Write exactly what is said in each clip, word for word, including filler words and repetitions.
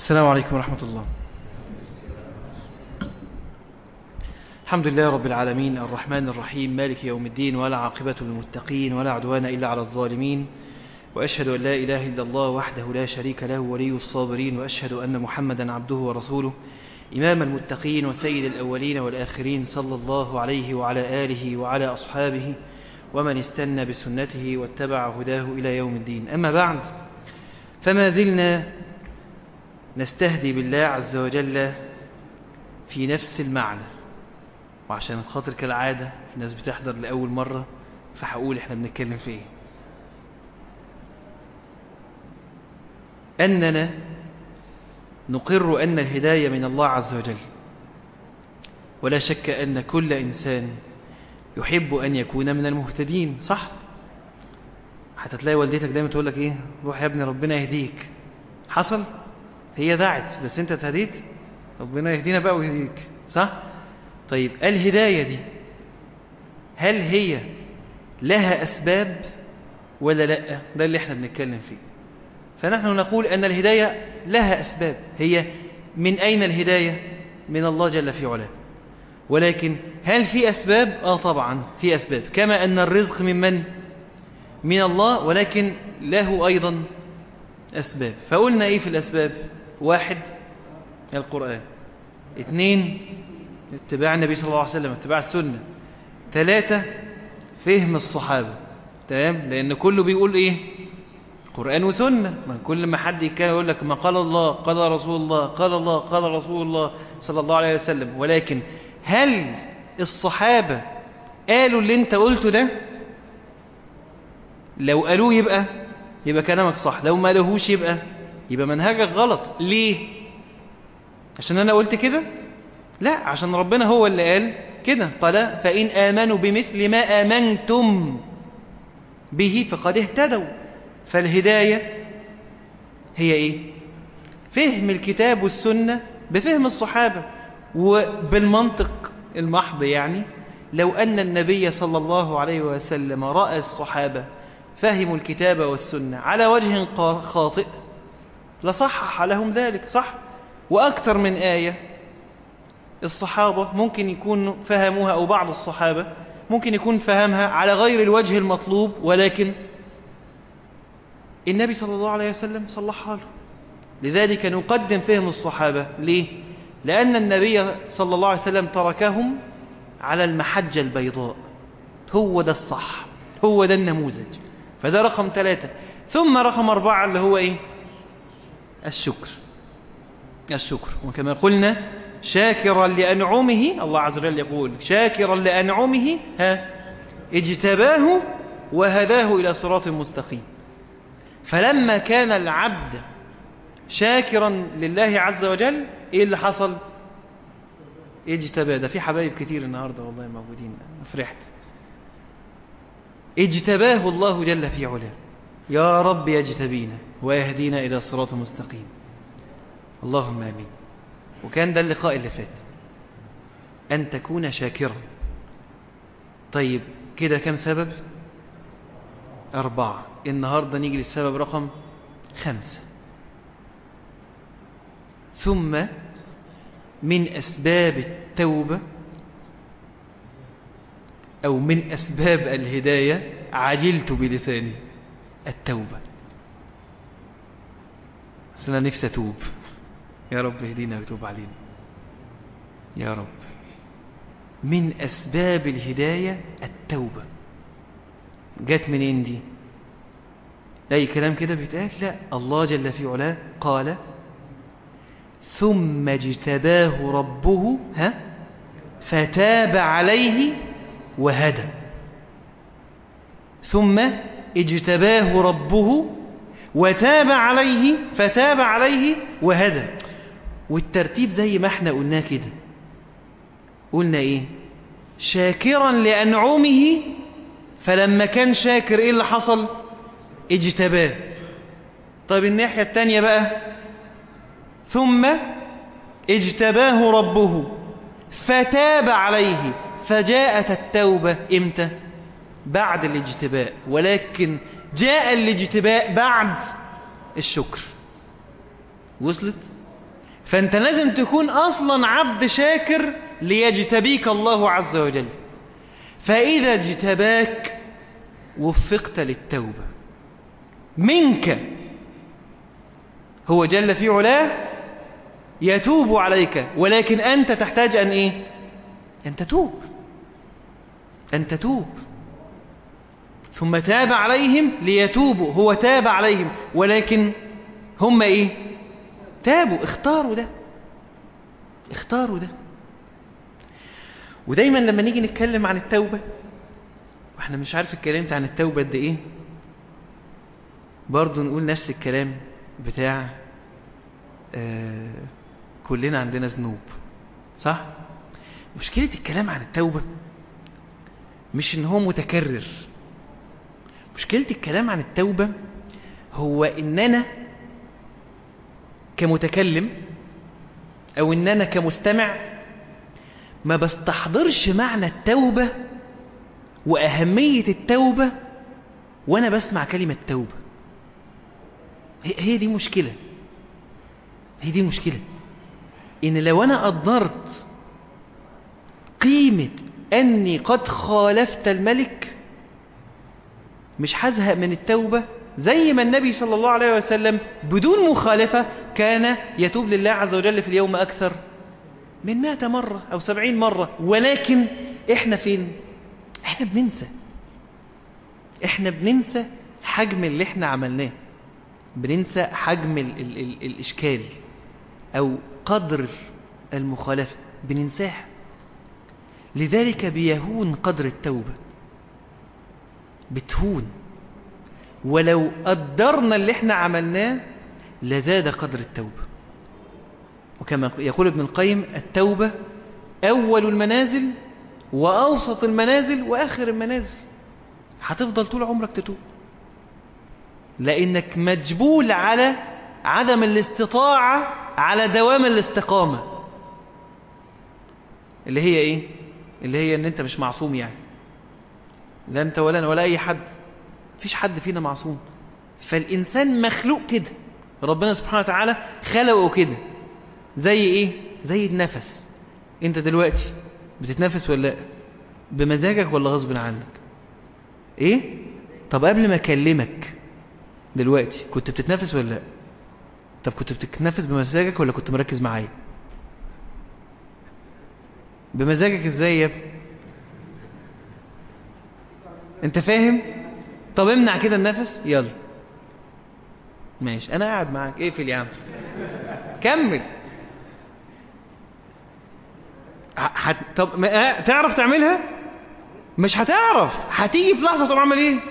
السلام عليكم ورحمة الله. الحمد لله رب العالمين الرحمن الرحيم مالك يوم الدين، ولا عاقبة للمتقين ولا عدوان إلا على الظالمين، وأشهد أن لا إله إلا الله وحده لا شريك له ولي الصابرين، وأشهد أن محمدا عبده ورسوله إمام المتقين وسيد الأولين والآخرين، صلى الله عليه وعلى آله وعلى أصحابه ومن استنى بسنته واتبع هداه إلى يوم الدين. أما بعد، فما زلنا نستهدي بالله عز وجل في نفس المعنى، وعشان خاطر كالعادة الناس بتحضر لأول مرة فحقول احنا بنتكلم في ايه. أننا نقر أن الهداية من الله عز وجل، ولا شك أن كل إنسان يحب أن يكون من المهتدين، صح؟ حتى تلاقي والدتك دايما تقول لك ايه، روح يا ابني ربنا يهديك. حصل؟ هي دعت بس انت اتهديت، ربنا يهدينا بقى ويهديك، صح؟ طيب الهداية دي هل هي لها أسباب ولا لا؟ ده اللي احنا بنتكلم فيه. فنحن نقول أن الهداية لها أسباب. هي من أين الهداية؟ من الله جل في علاه. ولكن هل في أسباب؟ آه طبعا في أسباب، كما أن الرزق من من؟ من الله، ولكن له أيضا أسباب. فقلنا إيه في الأسباب؟ واحد، القرآن. اثنين، اتباع النبي صلى الله عليه وسلم، اتباع السنة. ثلاثة، فهم الصحابة. تمام؟ لأن كله بيقول إيه؟ قرآن وسنة. ما كل ما حد يتكلم يقول لك ما قال الله قال رسول الله قال الله قال رسول الله صلى الله عليه وسلم. ولكن هل الصحابة قالوا اللي انت قلته ده؟ لو قالوه يبقى يبقى كلامك صح، لو ما قالوهوش يبقى يبقى منهجك غلط. ليه؟ عشان انا قلت كده؟ لا، عشان ربنا هو اللي قال كده، قال فإن آمنوا بمثل ما آمنتم به فقد اهتدوا. فالهداية هي ايه؟ فهم الكتاب والسنة بفهم الصحابة وبالمنطق المحض. يعني لو أن النبي صلى الله عليه وسلم رأى الصحابة فهموا الكتاب والسنة على وجه خاطئ لصحح لهم ذلك، صح؟ وأكثر من آية الصحابة ممكن يكون فهموها، أو بعض الصحابة ممكن يكون فهمها على غير الوجه المطلوب، ولكن النبي صلى الله عليه وسلم صلحها له. لذلك نقدم فهم الصحابة. ليه؟ لأن النبي صلى الله عليه وسلم تركهم على المحجة البيضاء. هو ده الصح، هو ده النموذج. فده رقم ثلاثة. ثم رقم أربعة اللي هو إيه؟ الشكر. الشكر، وكما قلنا شاكرا لأنعمه. الله عز وجل يقول شاكرا لأنعمه ها اجتباه وهداه إلى صراط مستقيم. فلما كان العبد شاكرا لله عز وجل، ايه اللي حصل؟ اجتباه. ده في حبايب كتير النهاردة والله موجودين، فرحت. اجتباه الله جل في علاه. يا رب يجتبينا ويهدينا إلى صراط مستقيم، اللهم آمين. وكان ده اللقاء اللي فات، أن تكون شاكرا. طيب كده كم سبب؟ أربعة. النهاردة نيجي للسبب رقم خمسة. ثم من أسباب التوبة أو من أسباب الهداية، عجلت بلساني، التوبة. بس أنا نفسي أتوب. يا رب اهدينا وتوب علينا يا رب. من أسباب الهداية التوبة. جت منين دي؟ أي كلام كده بيتقال؟ لا، الله جل في علاه قال ثم اجتباه ربه ها فتاب عليه وهدى. ثم اجتباه ربه وتاب عليه فتاب عليه وهدى. والترتيب زي ما احنا قلناه كده. قلنا ايه؟ شاكرا لأنعمه، فلما كان شاكر ايه اللي حصل؟ اجتباه. طيب الناحية التانية بقى، ثم اجتباه ربه فتاب عليه. فجاءت التوبة امتى؟ بعد الاجتباء، ولكن جاء الاجتباء بعد الشكر. وصلت؟ فأنت لازم تكون أصلا عبد شاكر ليجتبيك الله عز وجل. فإذا اجتباك وفقت للتوبة منك، هو جل في علاه يتوب عليك، ولكن أنت تحتاج أن إيه؟ أن تتوب، أن تتوب. ثم تاب عليهم ليتوبوا، هو تاب عليهم ولكن هم إيه؟ تابوا، اختاروا ده، اختاروا ده. ودايما لما نيجي نتكلم عن التوبة، واحنا مش عارف اتكلمت عن التوبة قد ايه، برضو نقول نفس الكلام بتاع آه كلنا عندنا ذنوب، صح؟ مشكلة الكلام عن التوبة مش ان هو متكرر، مشكلة الكلام عن التوبة هو ان انا كمتكلم او ان انا كمستمع ما بستحضرش معنى التوبة واهمية التوبة وانا بسمع كلمة توبة. هي دي مشكلة، هي دي مشكلة ان لو انا قدرت قيمة اني قد خالفت الملك مش هزهق من التوبة، زي ما النبي صلى الله عليه وسلم بدون مخالفة كان يتوب لله عز وجل في اليوم أكثر من مائة مرة أو سبعين مرة. ولكن إحنا فين؟ إحنا بننسى، إحنا بننسى حجم اللي إحنا عملناه، بننسى حجم ال ال ال الإشكال أو قدر المخالفة، بننساها. لذلك بيهون قدر التوبة، بتهون. ولو قدرنا اللي احنا عملناه لزاد قدر التوبة. وكما يقول ابن القيم: التوبة أول المنازل وأوسط المنازل وآخر المنازل. هتفضل طول عمرك تتوب، لأنك مجبول على عدم الاستطاعة على دوام الاستقامة، اللي هي ايه؟ اللي هي ان انت مش معصوم، يعني لا انت ولا انا ولا اي حد، مفيش حد فينا معصوم. فالإنسان مخلوق كده، ربنا سبحانه وتعالى خلقه كده. زي إيه؟ زي النفس. أنت دلوقتي بتتنفس ولا لا؟ بمزاجك ولا غصب عنك؟ إيه؟ طب قبل ما أكلمك دلوقتي كنت بتتنفس ولا لا؟ طب كنت بتتنفس بمزاجك ولا كنت مركز معايا؟ بمزاجك إزاي يا ابني؟ أنت فاهم؟ طب امنع كده النفس، يلا ماشي، انا قاعد معاك، اقفل يا عم، كمل. حت... طب ما... تعرف تعملها؟ مش هتعرف. هتيجي في لحظة تقوم عمل ايه؟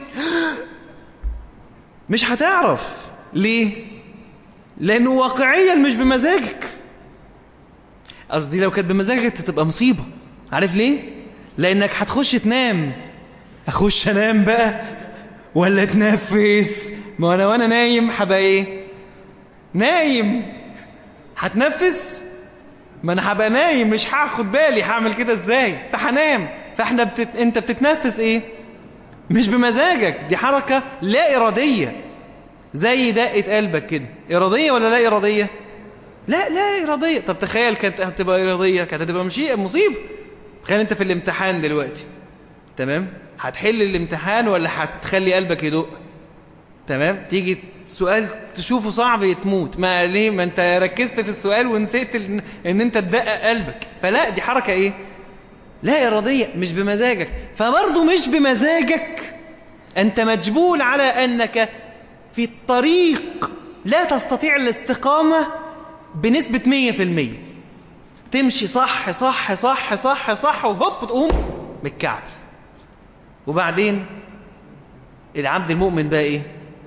مش هتعرف. ليه؟ لانه واقعيا مش بمزاجك. قصدي لو كانت بمزاجك تبقى مصيبة. عارف ليه؟ لانك هتخش تنام. اخش انام بقى ولا تنفس؟ ما انا وانا نايم هبقى ايه؟ نايم. هتنفس؟ ما انا هبقى نايم، مش هاخد بالي هعمل كده ازاي، فهنام. فاحنا بتت... انت بتتنفس ايه؟ مش بمزاجك، دي حركة لا ارادية، زي دقة قلبك كده. ارادية ولا لا ارادية؟ لا لا ارادية. طب تخيل كانت هتبقى ارادية، كانت هتبقى مشي... مصيبة. تخيل انت في الامتحان دلوقتي، تمام؟ هتحل الامتحان ولا هتخلي قلبك يدق؟ تمام؟ تيجي سؤال تشوفه صعب تموت، ما ليه؟ ما انت ركزت في السؤال ونسيت ان, ان انت تدقق قلبك. فلا، دي حركة ايه؟ لا ارادية، مش بمزاجك. فبرضه مش بمزاجك، انت مجبول على انك في الطريق لا تستطيع الاستقامة بنسبة مية في المية. تمشي صح صح صح صح صح وهوب تقوم بالكعب. وبعدين العبد المؤمن بقى ايه؟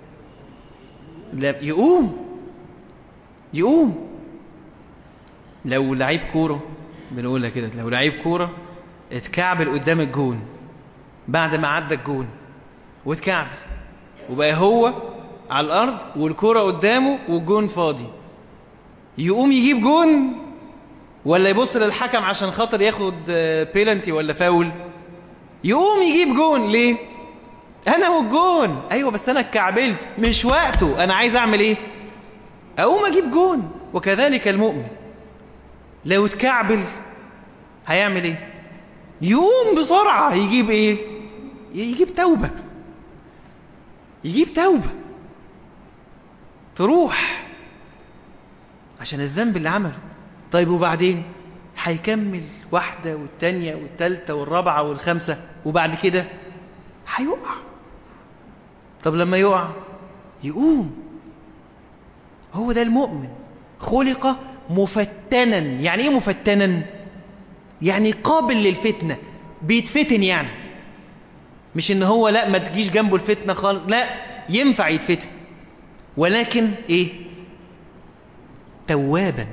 لا يقوم يقوم لو لعيب كورة، بنقولها كده، لو لعيب كورة اتكعبل قدام الجون بعد ما عدى الجون واتكعبل وبقى هو على الأرض والكورة قدامه والجون فاضي، يقوم يجيب جون ولا يبص للحكم عشان خاطر ياخد بيلنتي ولا فاول؟ يقوم يجيب جون. ليه؟ انا والجون. ايوه بس انا اتكعبلت، مش وقته. انا عايز اعمل ايه؟ اقوم اجيب جون. وكذلك المؤمن لو اتكعبل هيعمل ايه؟ يقوم بسرعة يجيب ايه؟ يجيب توبة، يجيب توبة تروح عشان الذنب اللي عمله. طيب وبعدين هيكمل واحدة والتانية والتالتة والرابعة والخامسة، وبعد كده هيقع. طب لما يقع يقوم. هو ده المؤمن، خلق مفتنا. يعني ايه مفتنا؟ يعني قابل للفتنة، بيتفتن يعني، مش ان هو لا ما تجيش جنبه الفتنة خالص، لا ينفع يتفتن، ولكن ايه؟ توابا.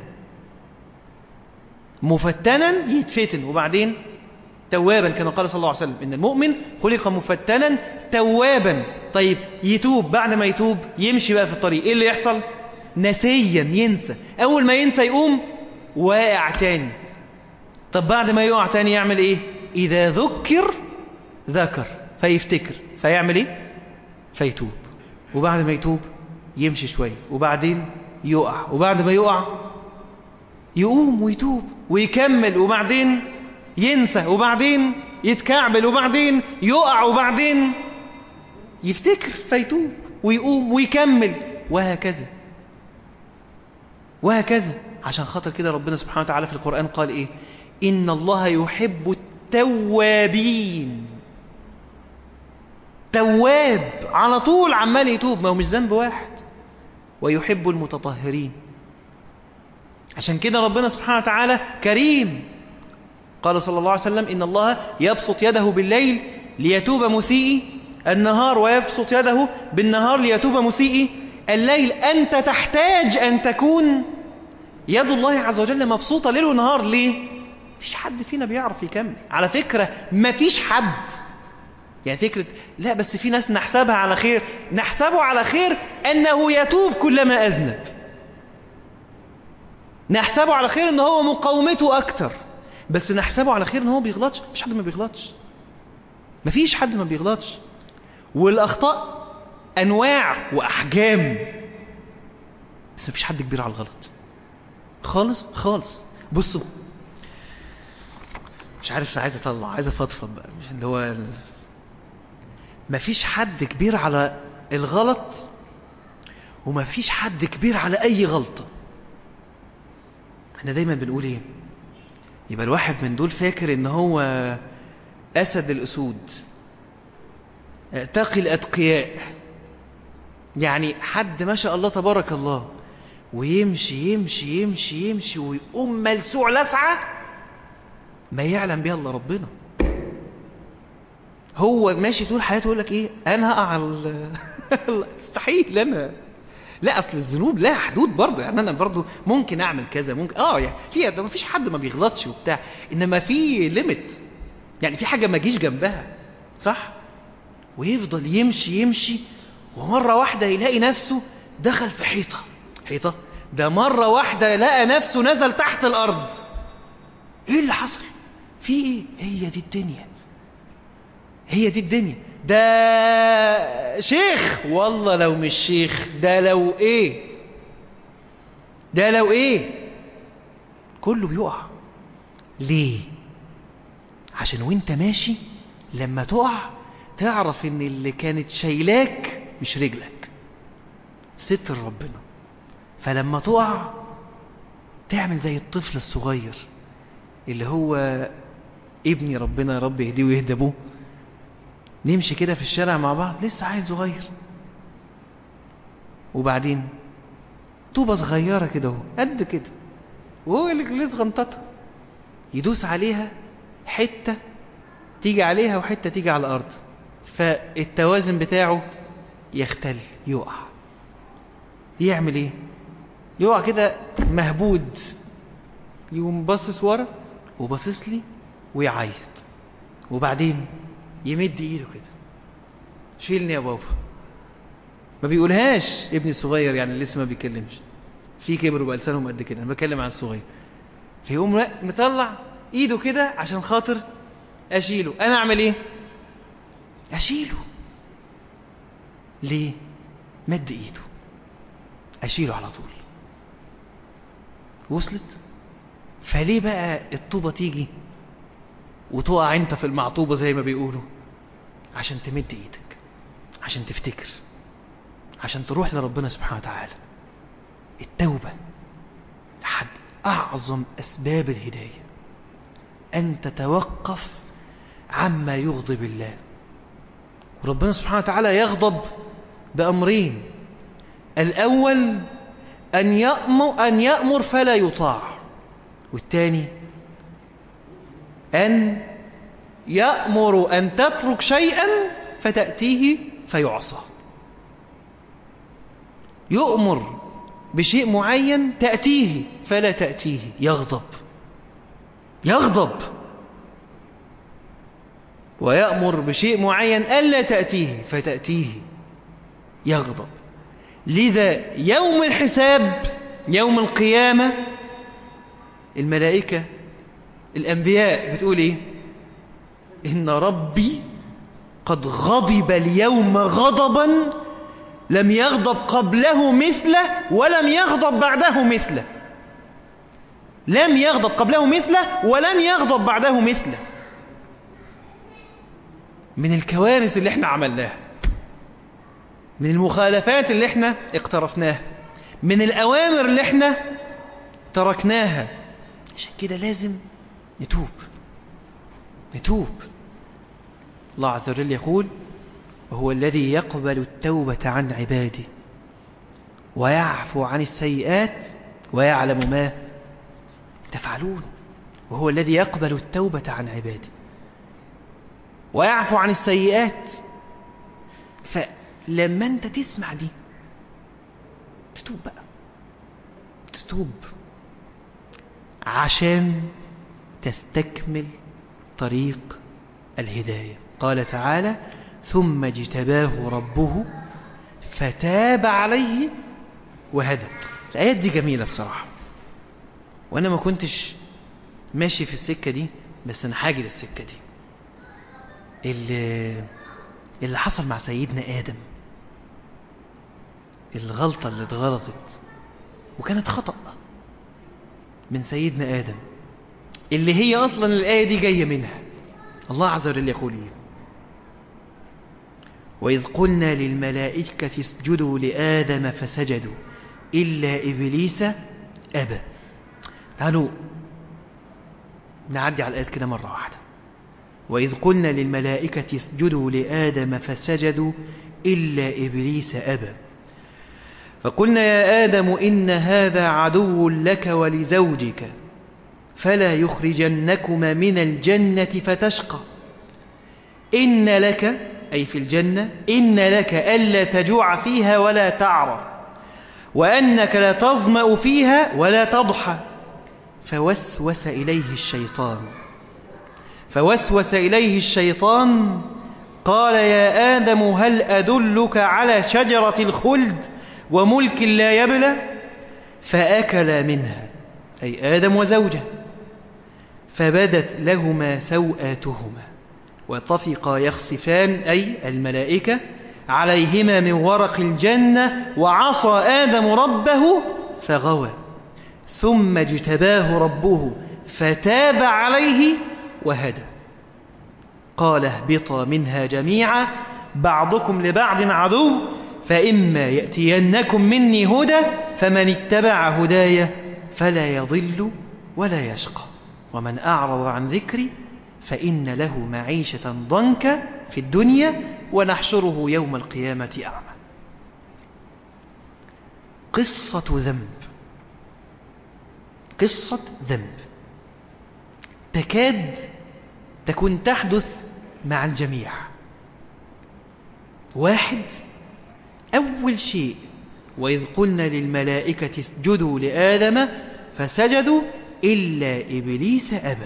مفتنا يتفتن وبعدين توابا، كما قال صلى الله عليه وسلم ان المؤمن خلق مفتنا توابا. طيب يتوب، بعد ما يتوب يمشي بقى في الطريق، ايه اللي يحصل؟ نسيا، ينسى. اول ما ينسى يقوم واقع تاني. طب بعد ما يقع تاني يعمل ايه؟ اذا ذكر ذكر، فيفتكر، فيعمل ايه؟ فيتوب. وبعد ما يتوب يمشي شوية وبعدين يقع، وبعد ما يقع يقوم ويتوب ويكمل، وبعدين ينسى، وبعدين يتكعبل، وبعدين يقع، وبعدين يفتكر فيتوب ويقوم ويكمل، وهكذا وهكذا. عشان خاطر كده ربنا سبحانه وتعالى في القرآن قال ايه؟ إن الله يحب التوابين. تواب على طول عمال يتوب، ما هو مش ذنب واحد. ويحب المتطهرين. عشان كده ربنا سبحانه وتعالى كريم. قال صلى الله عليه وسلم إن الله يبسط يده بالليل ليتوب مسيئي النهار، ويبسط يده بالنهار ليتوب مسيئي الليل. أنت تحتاج أن تكون يد الله عز وجل مبسوطة ليل ونهار. ليه؟ مفيش حد فينا بيعرف يكمل على فكرة، مفيش حد. يعني فكرة لا بس في ناس نحسبها على خير، نحسبه على خير أنه يتوب كلما أذنب، نحسبه على خير أنه هو مقاومته أكتر، بس نحسبه على خير أنه هو بيغلطش. مفيش حد ما بيغلطش، مفيش حد ما بيغلطش. والأخطاء أنواع وأحجام، بس مفيش حد كبير على الغلط خالص خالص. بصوا، مش عارف، عايز اطلع، عايز افضفض بقى، مش اللي هو ال... مفيش حد كبير على الغلط، ومفيش حد كبير على اي غلطة. احنا دايما بنقول ايه؟ يبقى الواحد من دول فاكر ان هو اسد الاسود، تقي الاتقياء، يعني حد ما شاء الله تبارك الله، ويمشي يمشي يمشي يمشي ويقوم ملسوع لسعة ما يعلم بها الا ربنا. هو ماشي طول حياته يقول لك ايه؟ انا هقع على مستحيل انا. لا اصل الذنوب لها حدود برضه، يعني انا برضه ممكن اعمل كذا، ممكن اه يعني في ده، مفيش حد ما بيغلطش وبتاع، انما في ليميت، يعني في حاجه ما جيش جنبها، صح؟ ويفضل يمشي يمشي، ومره واحده يلاقي نفسه دخل في حيطه. حيطه ده مره واحده لقى نفسه نزل تحت الارض. ايه اللي حصل؟ في ايه؟ هي دي الدنيا، هي دي الدنيا. ده شيخ، والله لو مش شيخ، ده لو ايه، ده لو ايه، كله بيقع. ليه؟ عشان وانت ماشي لما تقع تعرف ان اللي كانت شايلاك مش رجلك، ستر ربنا. فلما تقع تعمل زي الطفل الصغير اللي هو ابني، ربنا يا رب يهديه ويهدى ابوه، نمشي كده في الشارع مع بعض، لسه عيل صغير، وبعدين طوبة صغيرة كده اهو قد كده، وهو اللي لسه غنطتها، يدوس عليها حتة تيجي عليها وحتة تيجي على الأرض، فالتوازن بتاعه يختل، يقع. يعمل ايه؟ يقع كده مهبود، يقوم باصص ورا وباصص لي ويعيط، وبعدين يمد ايده كده، شيلني يا بابا. ما بيقولهاش ابني الصغير، يعني لسه ما بيتكلمش، في كبر بقى لسانهم قد كده، انا بتكلم عن الصغير. فيقوم مطلع ايده كده عشان خاطر اشيله. انا اعمل ايه؟ اشيله. ليه؟ مد ايده، اشيله على طول. وصلت؟ فليه بقى الطوبة تيجي وتقع انت في المعطوبة زي ما بيقولوا؟ عشان تمد ايدك، عشان تفتكر، عشان تروح لربنا سبحانه وتعالى. التوبة أحد أعظم أسباب الهداية، أن تتوقف عما يغضب الله. وربنا سبحانه وتعالى يغضب بأمرين: الأول أن يأمر, أن يأمر فلا يطاع، والثاني أن يأمر أن تترك شيئا فتأتيه فيعصى. يؤمر بشيء معين تأتيه فلا تأتيه، يغضب يغضب ويأمر بشيء معين ألا تأتيه فتأتيه، يغضب. لذا يوم الحساب، يوم القيامة، الملائكة الأنبياء بتقول إيه؟ إن ربي قد غضب اليوم غضبا لم يغضب قبله مثله ولم يغضب بعده مثله. لم يغضب قبله مثله ولن يغضب بعده مثله. من الكوارث اللي احنا عملناها، من المخالفات اللي احنا اقترفناها، من الأوامر اللي احنا تركناها. عشان كده لازم نتوب نتوب. الله عز وجل يقول: وهو الذي يقبل التوبة عن عباده ويعفو عن السيئات ويعلم ما تفعلون. وهو الذي يقبل التوبة عن عباده ويعفو عن السيئات. فلما انت تسمع دي تتوب بقى، تتوب عشان تستكمل طريق الهداية. قال تعالى: ثم اجتباه ربه فتاب عليه وهدى. الآيات دي جميلة بصراحة، وأنا ما كنتش ماشي في السكة دي، بس أنا حاجي للسكة دي. اللي, اللي حصل مع سيدنا آدم، الغلطة اللي اتغلطت وكانت خطأ من سيدنا آدم، اللي هي أصلا الآية دي جاية منها. الله عز وجل يقول إيه؟ وإذ قلنا للملائكة اسجدوا لآدم فسجدوا إلا إبليس أبى. تعالوا نعدي على الآيات كده مرة واحدة. وإذ قلنا للملائكة اسجدوا لآدم فسجدوا إلا إبليس أبى فقلنا يا آدم إن هذا عدو لك ولزوجك فلا يخرجنكما من الجنة فتشقى إن لك، أي في الجنة، إن لك ألا تجوع فيها ولا تعرى وأنك لا تظمأ فيها ولا تضحى. فوسوس إليه الشيطان فوسوس إليه الشيطان قال يا آدم هل أدلك على شجرة الخلد وملك لا يبلى؟ فأكلا منها، أي آدم وزوجه، فبدت لهما سوآتهما وطفقا يخصفان، أي الملائكة، عليهما من ورق الجنة وعصى آدم ربه فغوى ثم اجتباه ربه فتاب عليه وهدى. قال اهبطا منها جميعا بعضكم لبعض عدو فإما يأتينكم مني هدى فمن اتبع هداي فلا يضل ولا يشقى ومن أعرض عن ذكري فإن له معيشة ضنكا في الدنيا ونحشره يوم القيامة أعمى. قصة ذنب، قصة ذنب تكاد تكون تحدث مع الجميع. واحد، أول شيء وإذ قلنا للملائكة اسجدوا لآدم فسجدوا إلا إبليس أبى.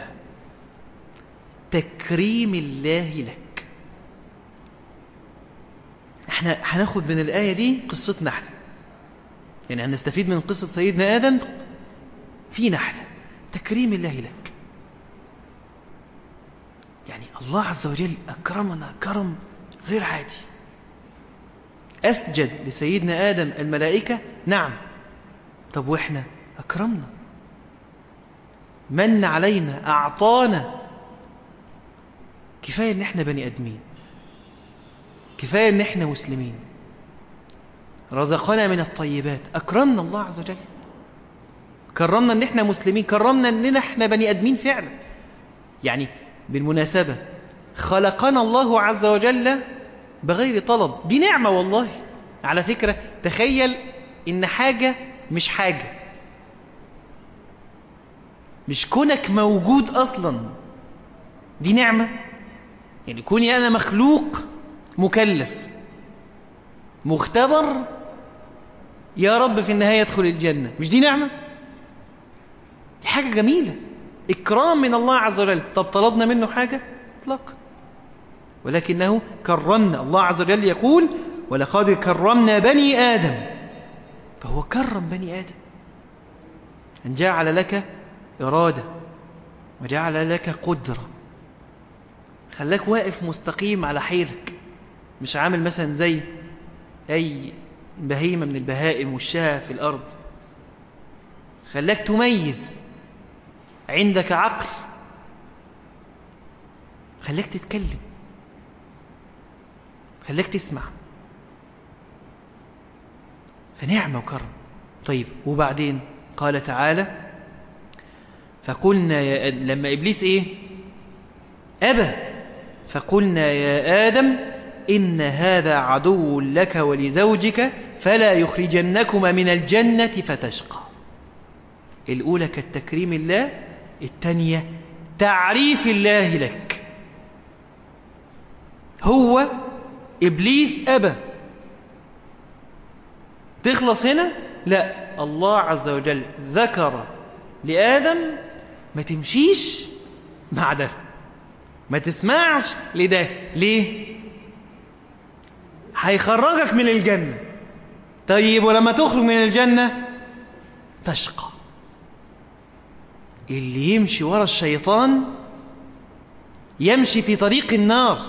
تكريم الله لك. احنا هناخد من الآية دي قصتنا احنا، يعني هنستفيد من قصة سيدنا آدم في نحن تكريم الله لك. يعني الله عز وجل أكرمنا كرم غير عادي. أسجد لسيدنا آدم الملائكة، نعم. طب وإحنا أكرمنا من علينا، أعطانا. كفاية ان احنا بني ادمين، كفاية ان احنا مسلمين، رزقنا من الطيبات، اكرمنا الله عز وجل، كرمنا ان احنا مسلمين، كرمنا اننا احنا بني ادمين فعلا. يعني بالمناسبة خلقنا الله عز وجل بغير طلب، دي نعمة والله. على فكرة تخيل ان حاجة مش حاجة، مش كونك موجود اصلا دي نعمة. يعني كوني انا مخلوق مكلف مختبر يا رب في النهاية يدخل الجنة، مش دي نعمة؟ دي حاجة جميلة، إكرام من الله عز وجل. طب طلبنا منه حاجة؟ اطلاقا، ولكنه كرمنا. الله عز وجل يقول ولقد كرمنا بني آدم، فهو كرم بني آدم أن جعل لك إرادة وجعل لك قدرة، خلاك واقف مستقيم على حيلك، مش عامل مثلا زي أي بهيمة من البهائم والشاه في الأرض. خلاك تميز، عندك عقل، خلاك تتكلم، خلاك تسمع، فنعمة وكرم. طيب وبعدين قال تعالى فقلنا يا آدم، لما إبليس إيه أبى، فقلنا يا آدم إن هذا عدو لك ولزوجك فلا يخرجنكما من الجنة فتشقى. الأولى كالتكريم الله، الثانية تعريف الله لك. هو إبليس أبى، تخلص هنا؟ لا، الله عز وجل ذكر لآدم ما تمشيش مع ده، ما تسمعش لده. ليه؟ هيخرجك من الجنة. طيب ولما تخرج من الجنة تشقى. اللي يمشي ورا الشيطان يمشي في طريق النار،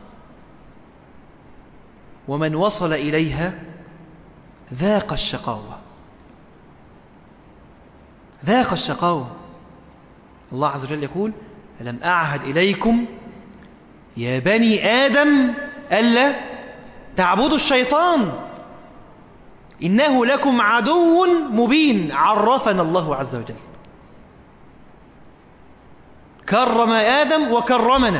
ومن وصل إليها ذاق الشقاوة، ذاق الشقاوة. الله عز وجل يقول ألم أعهد إليكم يا بني آدم ألا تعبدوا الشيطان إنه لكم عدو مبين. عرفنا الله عز وجل، كرم آدم وكرمنا،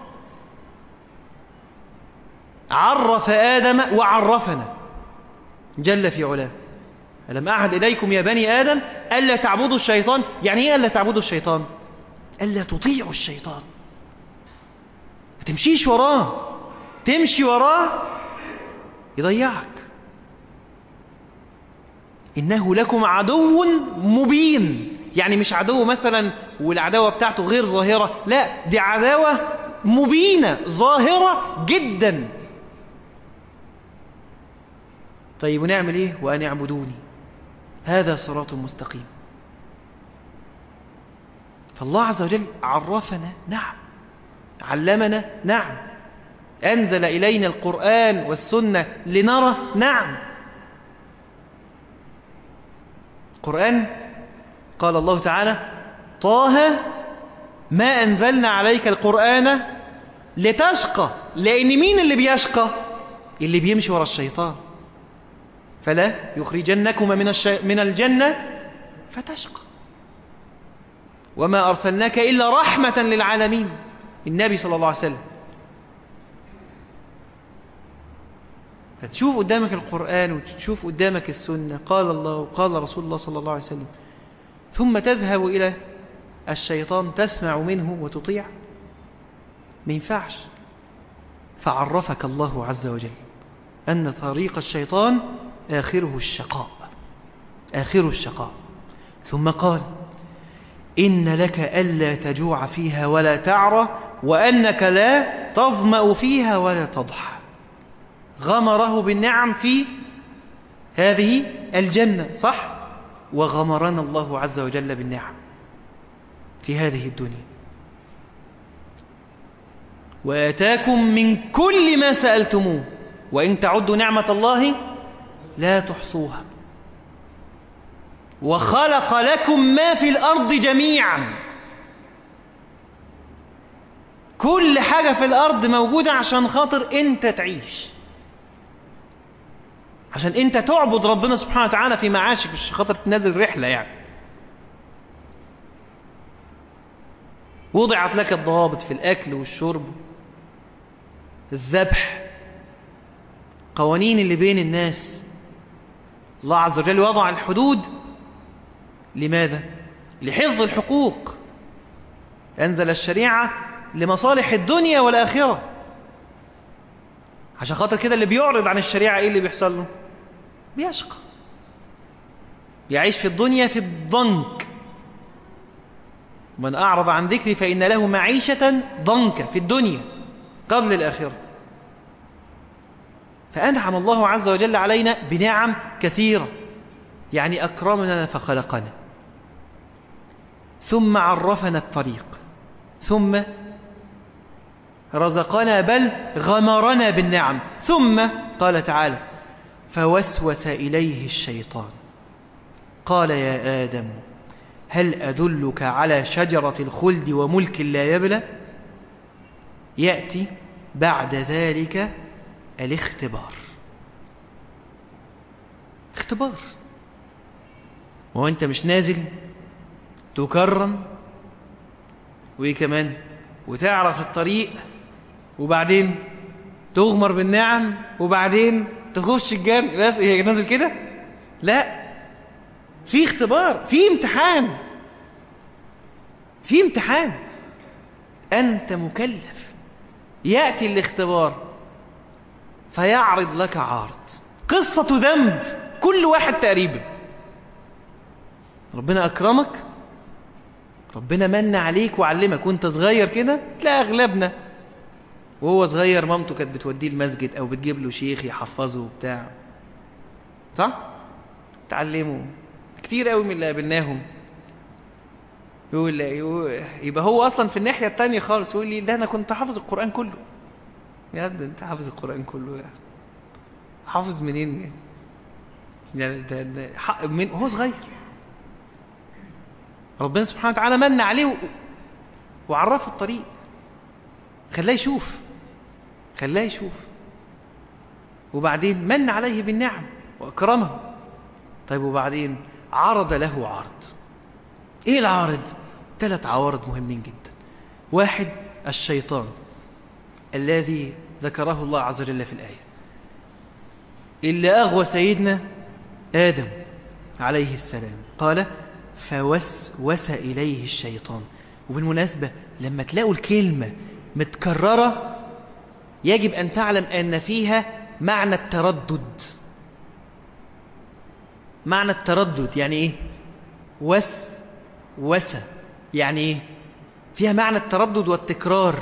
عرف آدم وعرفنا جل في علاه. ألم أعهد إليكم يا بني آدم ألا تعبدوا الشيطان. يعني إيه ألا تعبدوا الشيطان؟ ألا تطيعوا الشيطان، ما تمشيش وراه. تمشي وراه يضيعك. إنه لكم عدو مبين، يعني مش عدو مثلا والعداوة بتاعته غير ظاهرة، لا، دي عداوة مبينة ظاهرة جدا. طيب ونعمل ايه؟ وأن اعبدوني هذا صراط مستقيم. فالله عز وجل عرفنا، نعم، علمنا، نعم، أنزل إلينا القرآن والسنة لنرى، نعم. القرآن قال الله تعالى طه ما أنزلنا عليك القرآن لتشقى. لأن مين اللي بيشقى؟ اللي بيمشي ورا الشيطان. فلا يخرجنكما من, الش... من الجنة فتشقى. وما أرسلناك إلا رحمة للعالمين، النبي صلى الله عليه وسلم. فتشوف قدامك القرآن وتشوف قدامك السنة، قال الله وقال رسول الله صلى الله عليه وسلم، ثم تذهب إلى الشيطان تسمع منه وتطيع، ما ينفعش. فعرفك الله عز وجل أن طريق الشيطان آخره الشقاء، آخره الشقاء. ثم قال إن لك ألا تجوع فيها ولا تعرى وأنك لا تظمأ فيها ولا تضحى. غمره بالنعم في هذه الجنة، صح؟ وغمرنا الله عز وجل بالنعم في هذه الدنيا. وآتاكم من كل ما سألتموه وإن تعدوا نعمة الله لا تحصوها. وخلق لكم ما في الأرض جميعا. كل حاجة في الأرض موجودة عشان خاطر أنت تعيش، عشان أنت تعبد ربنا سبحانه وتعالى في معاشك، مش خاطر تنزل رحلة يعني. وضعت لك الضوابط في الأكل والشرب، الذبح، قوانين اللي بين الناس. الله عز وجل وضع الحدود لماذا؟ لحفظ الحقوق. أنزل الشريعة لمصالح الدنيا والآخرة. عشان خاطر كده اللي بيعرض عن الشريعة إيه اللي بيحصل له؟ بيشقى، يعيش في الدنيا في الضنك. من أعرض عن ذكري فإن له معيشة ضنكا في الدنيا قبل الآخرة. فأنعم الله عز وجل علينا بنعم كثيرة، يعني أكرمنا فخلقنا، ثم عرفنا الطريق، ثم رزقنا بل غمرنا بالنعم، ثم قال تعالى فوسوس إليه الشيطان قال يا آدم هل أدلك على شجرة الخلد وملك لا يبلى. يأتي بعد ذلك الاختبار. اختبار، وانت مش نازل تكرم وايه كمان وتعرف الطريق، وبعدين تغمر بالنعم، وبعدين تخش الجنة. بس هي نازل كده؟ لا، في اختبار، في امتحان، في امتحان. أنت مكلف. يأتي الاختبار فيعرض لك عارض، قصة ذنب كل واحد تقريبا. ربنا أكرمك، ربنا من عليك وعلمك وانت صغير كده. لا، أغلبنا وهو صغير مامته كانت بتوديه المسجد أو بتجيب له شيخ يحفظه وبتاع، صح؟ تعلموا كتير قوي من اللي قابلناهم. يقول يبقى هو أصلا في الناحية التانية خالص يقول لي ده أنا كنت حافظ القرآن كله. يا ده أنت حافظ القرآن كله يعني. حافظ منين يعني؟ يعني ده, ده من هو صغير ربنا سبحانه وتعالى من عليه وعرفه الطريق، خلاه يشوف، خلاه يشوف، وبعدين من عليه بالنعم وأكرمه. طيب وبعدين عرض له عرض. ايه العارض؟ ثلاث عوارض مهمين جدا. واحد، الشيطان الذي ذكره الله عز وجل في الآية، اللي أغوى سيدنا آدم عليه السلام. قال فوسوس إليه الشيطان. وبالمناسبة لما تلاقوا الكلمة متكررة يجب أن تعلم أن فيها معنى التردد. معنى التردد يعني إيه؟ وس وس يعني إيه؟ فيها معنى التردد والتكرار.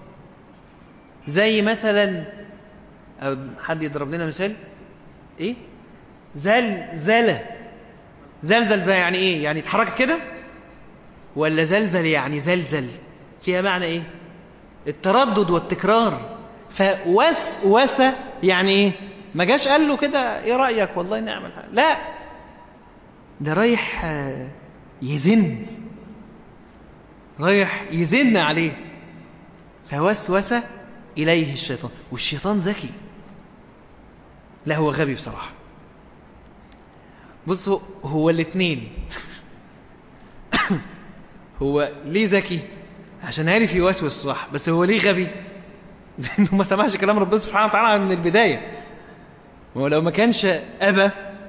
زي مثلا أو حد يضرب لنا مثال إيه؟ زلزلة. زلزل زي يعني إيه؟ يعني اتحرك كده؟ ولا زلزل يعني زلزل؟ فيها معنى إيه؟ التردد والتكرار. فوسوس يعني إيه؟ ما جاش قال له كده إيه رأيك والله نعمل حاجة، لا، ده رايح يزن، رايح يزن عليه. فوسوس إليه الشيطان. والشيطان ذكي، لا هو غبي بصراحة. بصوا هو الاثنين. هو ليه ذكي؟ عشان عارف يوسوس صح، بس هو ليه غبي؟ لأنه ما سمعش كلام ربنا سبحانه وتعالى من البداية. ولو ما كانش أبى،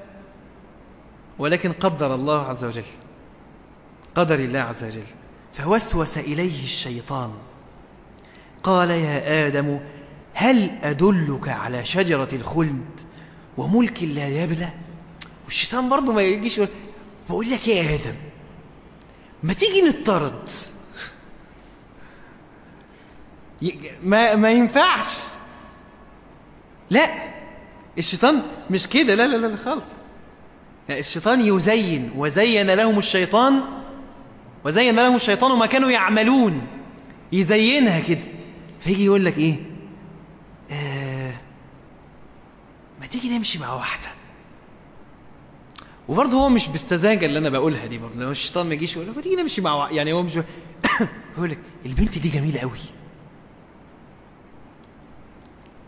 ولكن قدر الله عز وجل، قدر الله عز وجل. فوسوس إليه الشيطان قال يا آدم هل أدلك على شجرة الخلد وملك لا يبلى. والشيطان برضو ما يجيش يقول بقول لك يا آدم ما تيجي نتطرد، ما, ما ينفعش. لا، الشيطان مش كده، لا لا لا خالص. يعني الشيطان يزين، وزين لهم الشيطان وزين لهم الشيطان ما كانوا يعملون، يزينها كده. فيجي يقول لك ايه آه ما تيجي نمشي مع واحدة. وبرضه هو مش بالسذاجة اللي انا بقولها دي، برضه الشيطان ما يجيش يقول لك ما تيجي نمشي مع واحدة، يعني هو مش يقول لك البنت دي جميلة قوي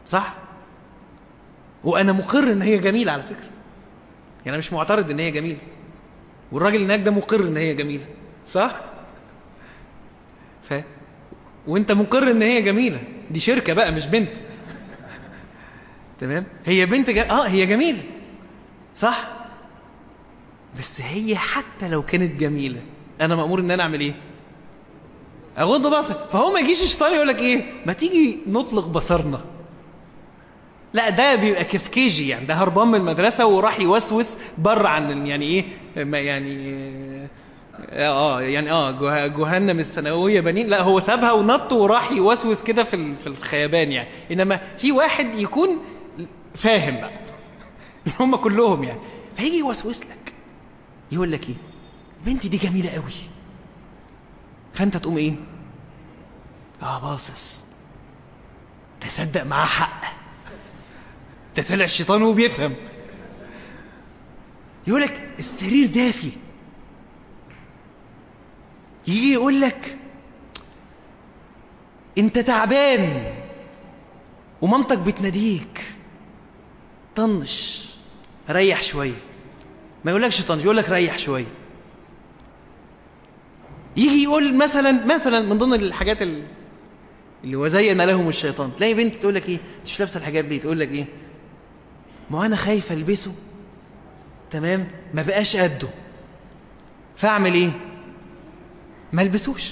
صح؟ وانا مقر ان هي جميلة على فكرة، يعني انا مش معترض ان هي جميلة، والراجل هناك ده مقر ان هي جميلة، صح؟ ف... وانت مقر ان هي جميلة، دي شركة بقى مش بنت. تمام؟ هي بنت جا... اه هي جميلة، صح؟ بس هي حتى لو كانت جميلة انا مأمور ان انا اعمل ايه؟ اغض بصر. فهو ما يجيش الشيطان يقول لك ايه؟ ما تيجي نطلق بصرنا. لا ده بيبقى كفكيجي، يعني ده هربان من المدرسة وراح يوسوس بره عن يعني ايه ما يعني اه يعني اه جه- جهنم الثانويه بنين. لا هو سابها ونط وراح يوسوس كده في ال- في الخيبان يعني. انما في واحد يكون فاهم بقى هم كلهم يعني، فيجي يوسوس لك يقول لك ايه؟ بنتي دي جميله قوي. فانت تقوم ايه؟ اه باصص، تصدق معاه حق، ده طلع الشيطان وبيفهم. يقول لك السرير دافي، يجي يقول لك انت تعبان ومامتك بتناديك، طنش ريح شويه. ما يقولكش طنش، يقول لك ريح شويه. يجي يقول مثلا مثلا من ضمن الحاجات اللي وزين لهم الشيطان، تلاقي بنت تقول لك ايه؟ مش لابسه الحجاب دي، تقول لك ايه؟ ما انا خايفه البسه، تمام، ما بقاش قده، فاعمل ايه؟ ما البسوش.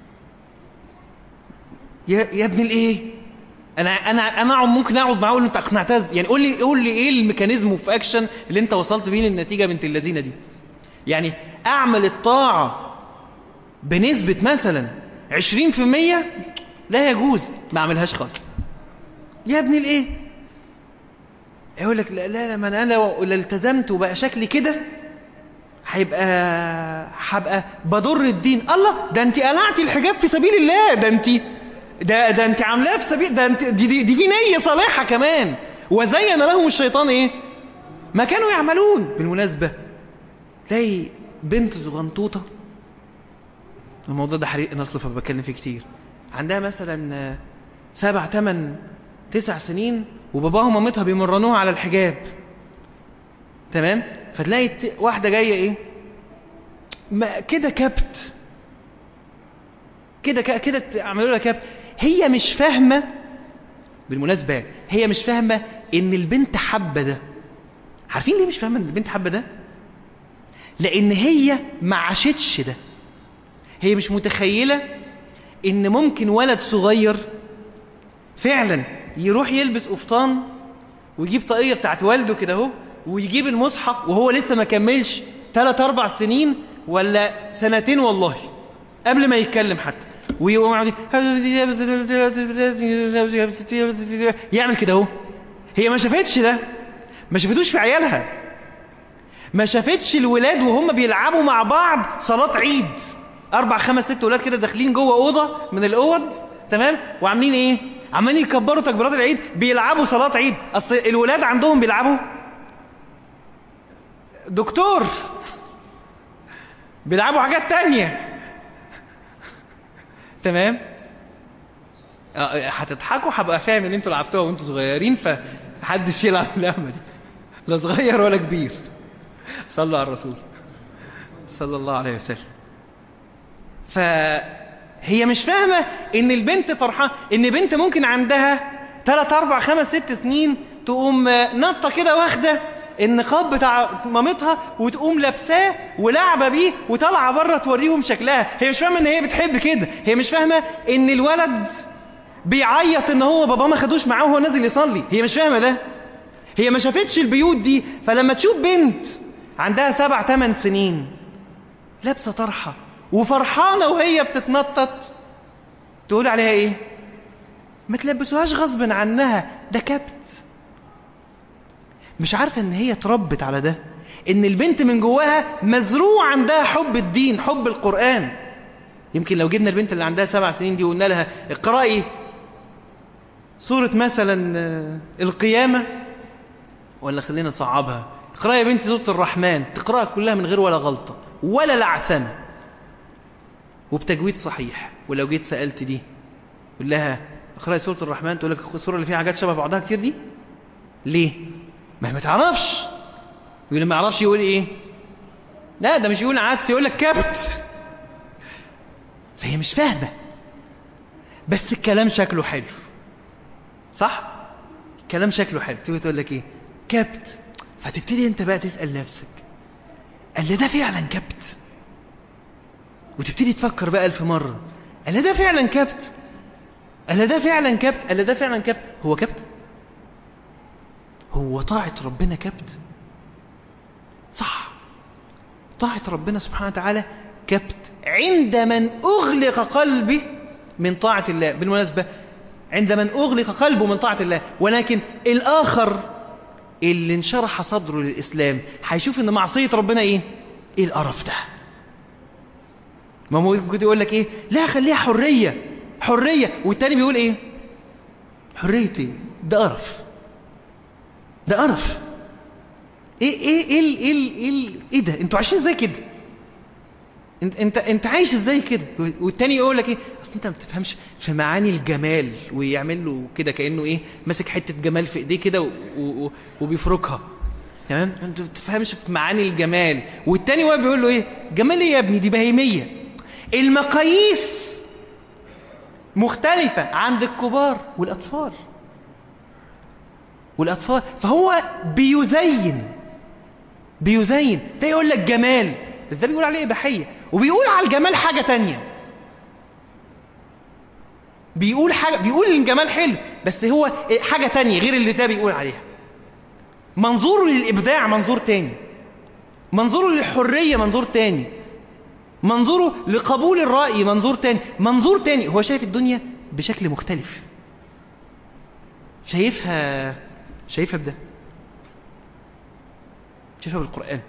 يا يا ابن الايه، انا انا انا ممكن اقعد معاه اقول له انت اقنعتها، يعني قول لي قول لي ايه الميكانيزم اوف اكشن اللي انت وصلت بيه للنتيجه بنت اللذينه دي؟ يعني اعمل الطاعه بنسبه مثلا عشرين في المية، لا يجوز، ما اعملهاش خالص. يا ابن الايه، يقول لك لا لا ما انا لو التزمت وبقى شكلي كده هيبقى هبقى بضر الدين. الله، ده انت قلعتي الحجاب في سبيل الله، ده انت ده ده انت عاملاه في سبيل، ده انت دي دي, دي في نيه صالحه كمان. وزين لهم الشيطان ايه؟ ما كانوا يعملون. بالمناسبه تلاقي بنت صغنطوطه، الموضوع ده حريق نصل فبتكلم فيه كتير، عندها مثلا سبع تمن تسع سنين وباباها ومامتها بيمرنوها على الحجاب، تمام، فتلاقي واحده جايه ايه ما كده كبت كده كده عملوا لها كبت. هي مش فاهمه، بالمناسبه هي مش فاهمه ان البنت حابه ده. عارفين ليه مش فاهمه ان البنت حابه ده؟ لان هي ما عاشتش ده. هي مش متخيله ان ممكن ولد صغير فعلا يروح يلبس قفطان ويجيب طاقيه بتاعت والده كده اهو، ويجيب المصحف وهو لسه ما كملش ثلاث اربع سنين ولا سنتين والله قبل ما يتكلم حتى، ويقوم يعمل كده اهو. هي ما شافتش ده، ما شافتوش في عيالها، ما شافتش الولاد وهم بيلعبوا مع بعض صلاة عيد، اربع خمس ست ولاد كده داخلين جوه اوضه من الاوض، تمام، وعاملين ايه؟ عمالين يكبروا تكبيرات العيد، بيلعبوا صلاة عيد. اصل الولاد عندهم بيلعبوا دكتور، بيلعبوا حاجات تانية، تمام. هتضحكوا، هبقى فاهم ان انتوا لعبتوها وانتوا صغيرين، فمحدش يلعب اللعبه دي، لا صغير ولا كبير. صلوا على الرسول صلى الله عليه وسلم. فهي مش فاهمه ان البنت فرحانه، ان بنت ممكن عندها ثلاث اربع خمس ست سنين تقوم نطه كده واخده النقاب بتاع مامتها وتقوم لابساه ولعبه بيه وطالعه بره توريهم شكلها. هي مش فاهمه ان هي بتحب كده. هي مش فاهمه ان الولد بيعيط ان هو بابا ما خدوش معاه وهو نازل يصلي. هي مش فاهمه ده، هي ما شافتش البيوت دي. فلما تشوف بنت عندها سبع ثمان سنين لابسه طرحه وفرحانه وهي بتتنطط، تقول عليها ايه؟ ما تلبسوهاش غصب عنها، ده كبت. مش عارفه ان هي اتربت على ده، ان البنت من جواها مزروع عندها حب الدين، حب القرآن. يمكن لو جبنا البنت اللي عندها سبع سنين دي وقلنا لها اقرأي سورة مثلا القيامة، ولا خلينا نصعبها، اقرأي يا بنتي سورة الرحمن، تقرأها كلها من غير ولا غلطة ولا لعثمة وبتجويد صحيح. ولو جيت سألت دي قل لها اقرأي سورة الرحمن تقول لك السورة اللي فيها حاجات شبه بعضها كتير دي ليه؟ ما ما تعرفش. يقول ما يعرفش يقول ايه؟ لا ده مش يقول عدس، يقول لك كبت. فهي مش فاهمة، بس الكلام شكله حلو، صح؟ الكلام شكله حلو، تيجي تقول لك ايه؟ كبت. فتبتدي انت بقى تسأل نفسك قال ده فعلا كبت؟ وتبتدي تفكر بقى ألف مرة قال ده فعلا كبت؟ قال ده فعلا كبت؟ قال ده فعلا كبت؟ هو كبت؟ هو طاعة ربنا كبت؟ صح، طاعة ربنا سبحانه وتعالى كبت عند من أغلق قلبه من طاعة الله. بالمناسبة عند من أغلق قلبه من طاعة الله، ولكن الآخر اللي انشرح صدره للإسلام هيشوف إن معصية ربنا إيه؟ إيه القرف ده؟ ما ممكن يقول لك إيه؟ لا خليها حرية حرية، والتاني بيقول إيه؟ حرية إيه؟ ده قرف، ده قرف. إيه إيه إيه إيه إيه إيه ده؟ أنتوا عايشين زي كده؟ انت انت انت عايش ازاي كده؟ والتاني يقول لك ايه؟ اصل انت ما بتفهمش في معاني الجمال، ويعمل له كده كانه ايه؟ ماسك حته جمال في ايديه كده وبيفركها، تمام؟ انت ما بتفهمش في معاني الجمال. والتاني واقف بيقول له ايه؟ جمال ايه يا ابني؟ دي بهيميه. المقاييس مختلفه عند الكبار والاطفال والاطفال فهو بيزين بيزين ده يقول لك جمال، بس ده بيقول عليه إباحية، وبيقول على الجمال حاجة تانية. بيقول حاجة، بيقول الجمال حلو، بس هو حاجة تانية غير اللي ده بيقول عليها. منظوره للإبداع منظور تاني، منظوره للحرية منظور تاني، منظوره لقبول الرأي منظور تاني، منظور تاني. هو شايف الدنيا بشكل مختلف، شايفها شايفها بده، شايفها بالقرآن.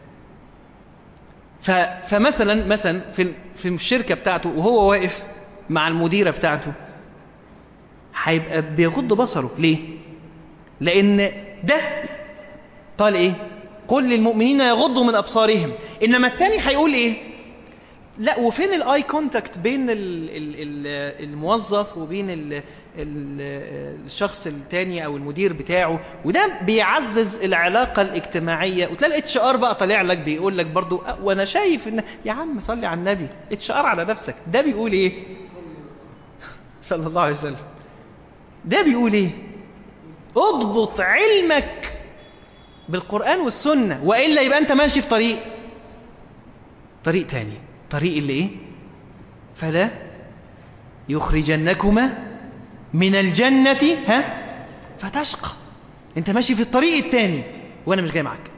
فمثلا مثلا في في الشركه بتاعته وهو واقف مع المديره بتاعته هيبقى بيغض بصره. ليه؟ لان ده قال ايه؟ قل للمؤمنين يغضوا من ابصارهم. انما الثاني هيقول ايه؟ لا، وفين الاي كونتاكت بين ال ال ال الموظف وبين ال ال الشخص الثاني او المدير بتاعه؟ وده بيعزز العلاقه الاجتماعيه. وتلاقي الاتش ار بقى طالع لك بيقول لك برضو وانا شايف ان يا عم صلي على النبي، اتش ار على نفسك. ده بيقول ايه؟ صلى الله عليه وسلم. ده بيقول ايه؟ اضبط علمك بالقران والسنه، والا يبقى انت ماشي في طريق طريق تاني، طريق اللي ايه؟ فلا يخرجنكما من الجنة ها فتشقى. انت ماشي في الطريق التاني وانا مش جاي معك،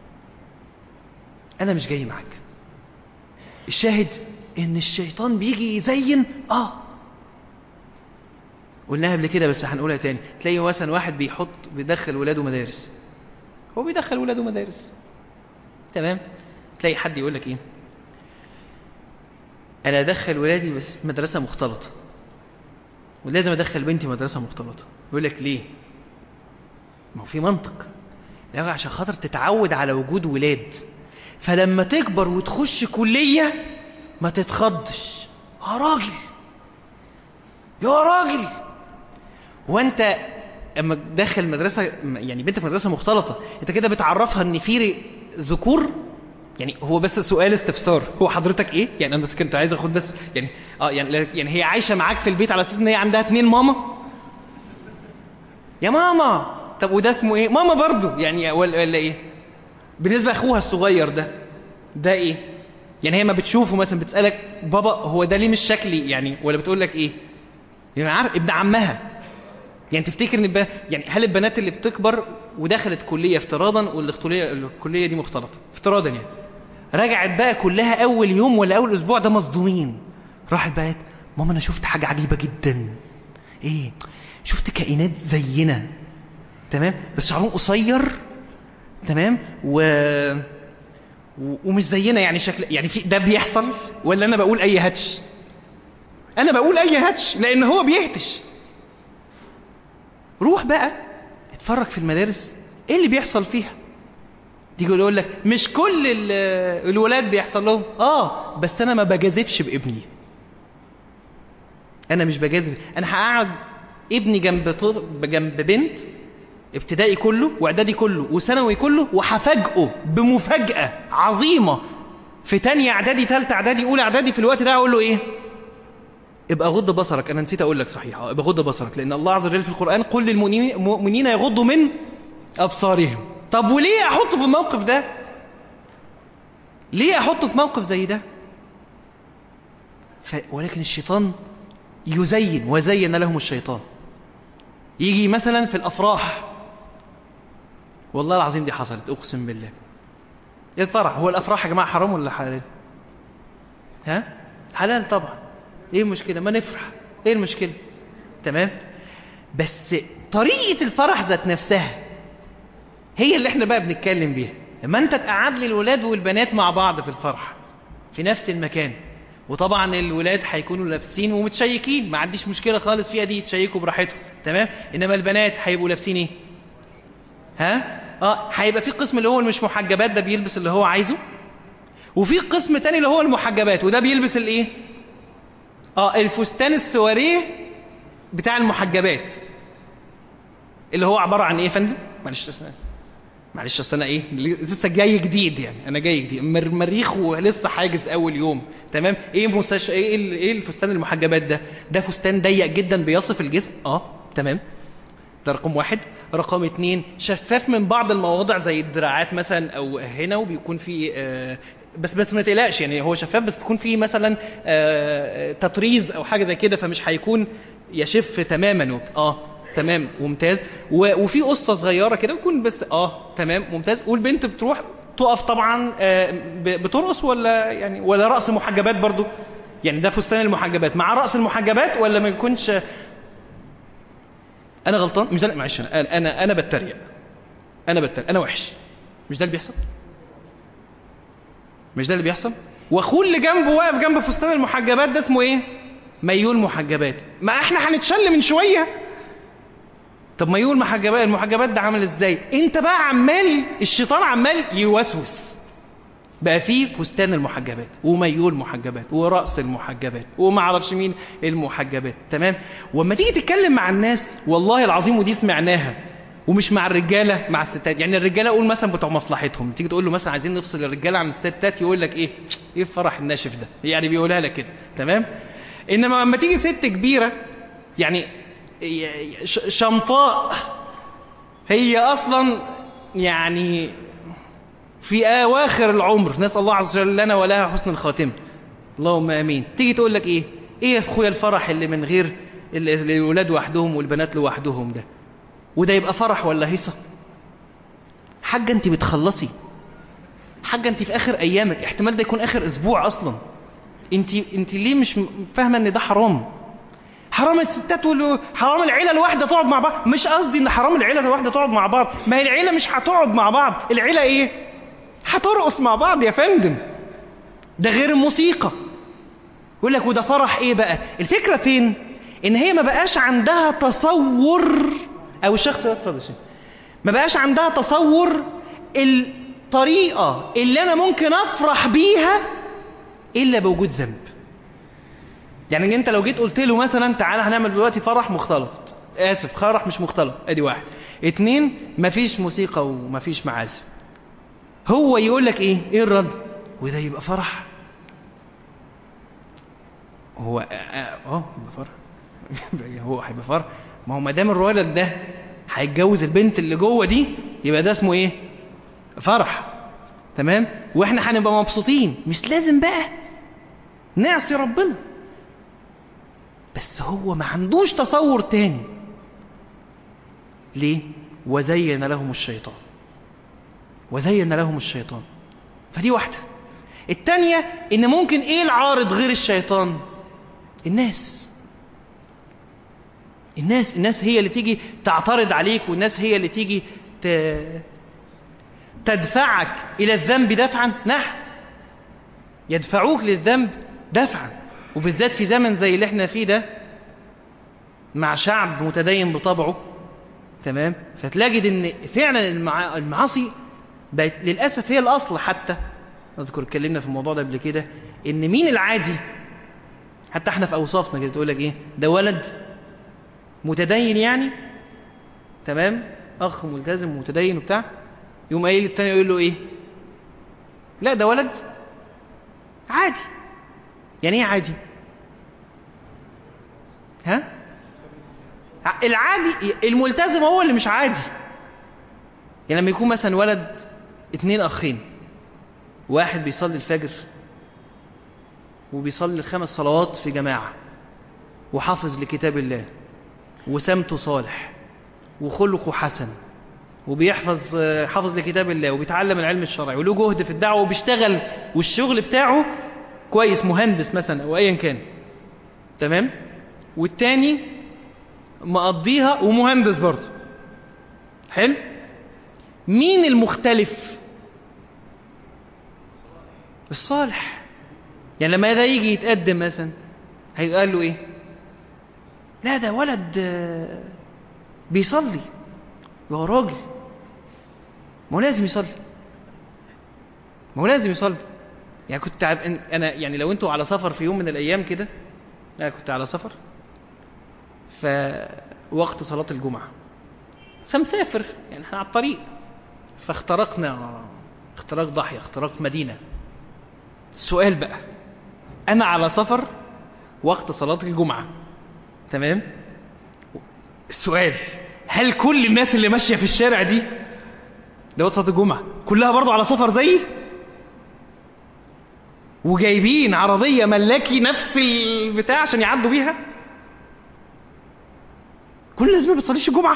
انا مش جاي معك. الشاهد ان الشيطان بيجي يزين. اه قلناها قبل كده بس هنقولها تاني. تلاقي مثلا واحد بيحط بيدخل ولاده مدارس، هو بيدخل ولاده مدارس، تمام؟ تلاقي حد يقول لك ايه؟ انا ادخل ولادي بس مدرسه مختلطه، ولازم ادخل بنتي مدرسه مختلطه. يقول لك ليه؟ ما هو في منطق، يعني عشان خاطر تتعود على وجود ولاد، فلما تكبر وتخش كليه ما تتخضش. يا راجل يا راجل، وانت اما تدخل مدرسه يعني بنتك مدرسه مختلطه انت كده بتعرفها ان في ذكور. يعني هو بس سؤال استفسار، هو حضرتك ايه؟ يعني انا بس كنت عايز اخد بس يعني اه يعني يعني هي عايشه معاك في البيت على اساس ان هي عندها اتنين ماما؟ يا ماما. طب وده اسمه ايه؟ ماما برضو يعني ولا, ولا ايه؟ بالنسبه لاخوها الصغير ده ده ايه؟ يعني هي ما بتشوفه مثلا بتسالك بابا هو ده ليه مش شكلي يعني؟ ولا بتقول لك ايه؟ يعني عارف ابن عمها. يعني تفتكر ان الب... يعني هل البنات اللي بتكبر ودخلت كليه افتراضا والكليه الكليه دي مختلطه افتراضا يعني رجعت بقى كلها اول يوم ولا اول اسبوع ده مصدومين، راحت بقى ماما انا شفت حاجه عجيبه جدا. ايه؟ شفت كائنات زينا، تمام؟ بس شعرهم قصير، تمام؟ و... و... ومش زينا يعني شكل يعني في ده بيحصل ولا انا بقول اي هاتش؟ انا بقول اي هاتش لان هو بيهتش. روح بقى اتفرج في المدارس ايه اللي بيحصل فيها. تيجي يقول لك مش كل الولاد بيحصل لهم. اه بس انا ما بجازفش بابني، انا مش بجازف. انا هقعد ابني جنب جنب بنت ابتدائي كله واعدادي كله وثانوي كله، وهفاجئه بمفاجأة عظيمة في تانية اعدادي ثالثه اعدادي اولى اعدادي، في الوقت ده اقول له ايه؟ ابقى غض بصرك. انا نسيت اقول لك صحيح، ابقى غض بصرك، لان الله عز وجل في القرآن قل للمؤمنين يغضوا من ابصارهم. طب وليه احطه في الموقف ده؟ ليه احطه في موقف زي ده؟ ف... ولكن الشيطان يزين، وزين لهم الشيطان. يجي مثلا في الافراح، والله العظيم دي حصلت اقسم بالله. الفرح، هو الافراح يا جماعه حرام ولا حلال؟ ها؟ حلال طبعا. ايه المشكله؟ ما نفرح، ايه المشكله؟ تمام. بس طريقه الفرح ذات نفسها هي اللي احنا بقى بنتكلم بيها. لما انت تقعد لي الولاد والبنات مع بعض في الفرح في نفس المكان، وطبعا الولاد هيكونوا لابسين ومتشيكين، ما عنديش مشكله خالص فيها دي، يتشيكوا براحتهم، تمام. انما البنات هيبقوا لابسين ايه؟ ها؟ اه هيبقى في قسم اللي هو مش محجبات، ده بيلبس اللي هو عايزه، وفي قسم تاني اللي هو المحجبات، وده بيلبس الايه؟ اه الفستان السواريه بتاع المحجبات، اللي هو عباره عن ايه يا فندم؟ معلش أسنان. معلش اصل انا ايه لسه جاي جديد، يعني انا جاي جديد مر مريخ ولسه حاجز اول يوم، تمام. ايه مستش... ايه ايه الفستان المحجبات ده؟ ده فستان ضيق جدا بيصف الجسم، اه تمام. ده رقم واحد. رقم اتنين، شفاف من بعض المواضع زي الدراعات مثلا او هنا، وبيكون في آه بس بس ما تقلقش، يعني هو شفاف بس بيكون فيه مثلا آه تطريز او حاجه زي كده، فمش هيكون يشف تماما. اه تمام ممتاز. وفي قصه صغيره كده بيكون بس اه تمام ممتاز. والبنت بتروح تقف طبعا آه بترقص ولا يعني ولا رأس محجبات برضو؟ يعني ده فستان المحجبات مع رأس المحجبات ولا ما يكونش؟ انا غلطان؟ مش ده؟ معلش انا انا انا بتريق، انا بتريق، انا وحش. مش ده اللي بيحصل؟ مش ده اللي بيحصل؟ واخوه اللي جنبه واقف جنب فستان المحجبات ده اسمه ايه؟ ميول محجبات. ما احنا هنتشل من شويه. طب ميول محجبات، المحجبات ده عامل ازاي؟ انت بقى عمال الشيطان عمال يوسوس بقى فيه فستان المحجبات وميول محجبات ورأس المحجبات وما اعرفش مين المحجبات، تمام. واما تيجي تتكلم مع الناس والله العظيم، ودي سمعناها، ومش مع الرجاله، مع الستات. يعني الرجاله اقول مثلا بتوع مصلحتهم، تيجي تقول له مثلا عايزين نفصل الرجاله عن الستات، يقول لك ايه؟ ايه الفرح الناشف ده؟ يعني بيقولها لك كده، تمام. انما لما تيجي ست كبيره يعني شمطاء، هي اصلا يعني في اواخر العمر، نسال الله عز وجل لنا ولها حسن الخاتمه، اللهم امين، تيجي تقول لك ايه؟ ايه يا اخويا الفرح اللي من غير الولاد وحدهم والبنات لوحدهم ده؟ وده يبقى فرح ولا هيصه؟ حاجه انت بتخلصي، حاجه انت في اخر ايامك، احتمال ده يكون اخر اسبوع اصلا. انت انت ليه مش فاهمه ان ده حرام؟ حرام الستات وال... حرام العيله الواحده تقعد مع بعض. مش قصدي ان حرام العيله الواحده تقعد مع بعض، ما هي العيله مش هتقعد مع بعض، العيله ايه؟ هترقص مع بعض يا فندم. ده غير الموسيقى. يقول لك وده فرح ايه بقى؟ الفكره فين؟ ان هي ما بقاش عندها تصور، او الشخص اتفضل شيء، ما بقاش عندها تصور الطريقه اللي انا ممكن افرح بيها الا بوجود ذنب. يعني انت لو جيت قلت له مثلا تعالى هنعمل دلوقتي فرح مختلط، اسف فرح مش مختلط، ادي واحد. اتنين، مفيش موسيقى ومفيش معازف، هو يقول لك ايه؟ ايه الرد؟ وده يبقى فرح؟ هو اه يبقى فرح هو هيبقى فرح؟ ما هو ما دام الولد ده هيتجوز البنت اللي جوه دي، يبقى ده اسمه ايه؟ فرح، تمام. واحنا هنبقى مبسوطين، مش لازم بقى نعصي ربنا. بس هو ما عندوش تصور تاني. ليه؟ وزين لهم الشيطان، وزين لهم الشيطان. فدي واحدة. التانية ان ممكن ايه العارض غير الشيطان؟ الناس. الناس الناس هي اللي تيجي تعترض عليك، والناس هي اللي تيجي ت... تدفعك الى الذنب دفعا. نحن يدفعوك للذنب دفعا، وبالذات في زمن زي اللي احنا فيه ده مع شعب متدين بطبعه، تمام. فتلاقي ان فعلا المع... المعاصي بقت للاسف هي الاصل. حتى اذكر اتكلمنا في الموضوع ده قبل كده، ان مين العادي؟ حتى احنا في اوصافنا كده تقول لك ايه؟ ده ولد متدين يعني، تمام، اخ ملتزم متدين وبتاع، يوم قايل التاني يقول له ايه؟ لا ده ولد عادي. يعني ايه عادي؟ ها؟ العادي الملتزم هو اللي مش عادي. يعني لما يكون مثلا ولد اتنين اخين، واحد بيصلي الفجر وبيصلي الخمس صلوات في جماعة وحافظ لكتاب الله وسمته صالح وخلقه حسن وبيحفظ حافظ لكتاب الله وبيتعلم العلم الشرعي وله جهد في الدعوة وبيشتغل والشغل بتاعه كويس، مهندس مثلا او ايا كان، تمام، والتاني مقضيها ومهندس برضه، حلو. مين المختلف؟ الصالح. يعني لما ده يجي يتقدم مثلا هيقال له ايه؟ لا ده ولد بيصلي. هو راجل، ما هو لازم يصلي، ما هو لازم يصلي. يعني كنت عب... انا يعني لو انتوا على سفر في يوم من الايام كده، انا كنت على سفر فوقت صلاة الجمعة فمسافر، يعني احنا على الطريق، فاخترقنا اختراق ضاحية، اختراق مدينة. السؤال بقى، انا على سفر وقت صلاة الجمعة، تمام، السؤال، هل كل الناس اللي ماشية في الشارع دي ده وقت صلاة الجمعة كلها برضو على سفر زيي وجايبين عربية ملاكي نفس البتاع عشان يعدوا بيها؟ كل الناس ما بتصليش الجمعة.